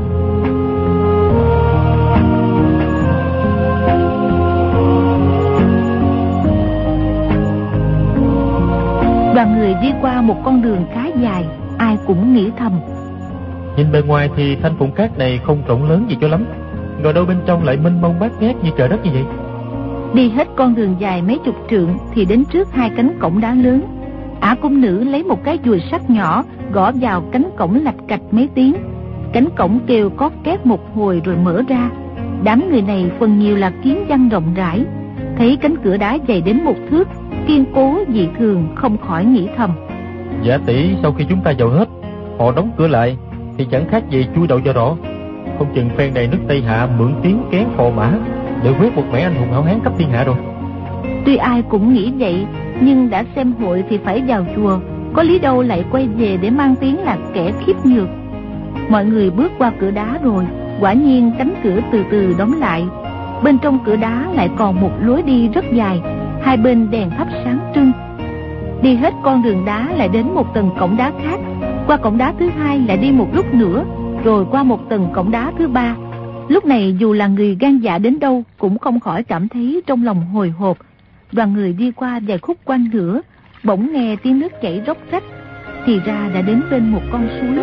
Đoàn người đi qua một con đường khá dài, ai cũng nghĩ thầm: Nhìn bề ngoài thì Thanh Phụng Cát này không rộng lớn gì cho lắm, ngồi đâu bên trong lại mênh mông bát ngát như trời đất như vậy. Đi hết con đường dài mấy chục trượng thì đến trước 2 cánh cổng đá lớn. Ả cung nữ lấy một cái dùi sắt nhỏ gõ vào cánh cổng lạch cạch mấy tiếng. Cánh cổng kêu cót két một hồi rồi mở ra. Đám người này phần nhiều là kiến văn rộng rãi, thấy cánh cửa đá dày đến 1 thước, kiên cố dị thường, không khỏi nghĩ thầm: Giả tỷ sau khi chúng ta vào hết, họ đóng cửa lại thì chẳng khác gì chui đầu vào rọ. Không chừng phen này nước Tây Hạ mượn tiếng kén phò mã để quét một mẻ anh hùng hảo hán khắp thiên hạ rồi. Tuy ai cũng nghĩ vậy, nhưng đã xem hội thì phải vào chùa, có lý đâu lại quay về để mang tiếng là kẻ khiếp nhược. Mọi người bước qua cửa đá rồi, quả nhiên cánh cửa từ từ đóng lại. Bên trong cửa đá lại còn một lối đi rất dài, hai bên đèn thắp sáng trưng. Đi hết con đường đá lại đến một tầng cổng đá khác, qua cổng đá thứ 2 lại đi một lúc nữa, rồi qua một tầng cổng đá thứ 3. Lúc này dù là người gan dạ đến đâu cũng không khỏi cảm thấy trong lòng hồi hộp. Đoàn người đi qua vài khúc quanh nữa, bỗng nghe tiếng nước chảy róc rách, thì ra đã đến bên một con suối.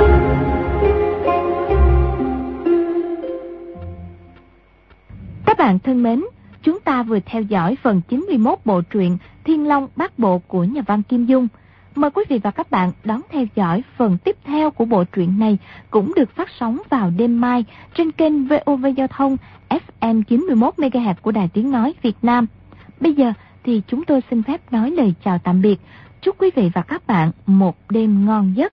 Các bạn bạn thân mến, chúng ta vừa theo dõi phần 91 bộ truyện Thiên Long Bát Bộ của nhà văn Kim Dung. Mời quý vị và các bạn đón theo dõi phần tiếp theo của bộ truyện này, cũng được phát sóng vào đêm mai trên kênh VOV Giao thông FM 91 MHz của Đài Tiếng nói Việt Nam. Bây giờ thì chúng tôi xin phép nói lời chào tạm biệt. Chúc quý vị và các bạn một đêm ngon giấc.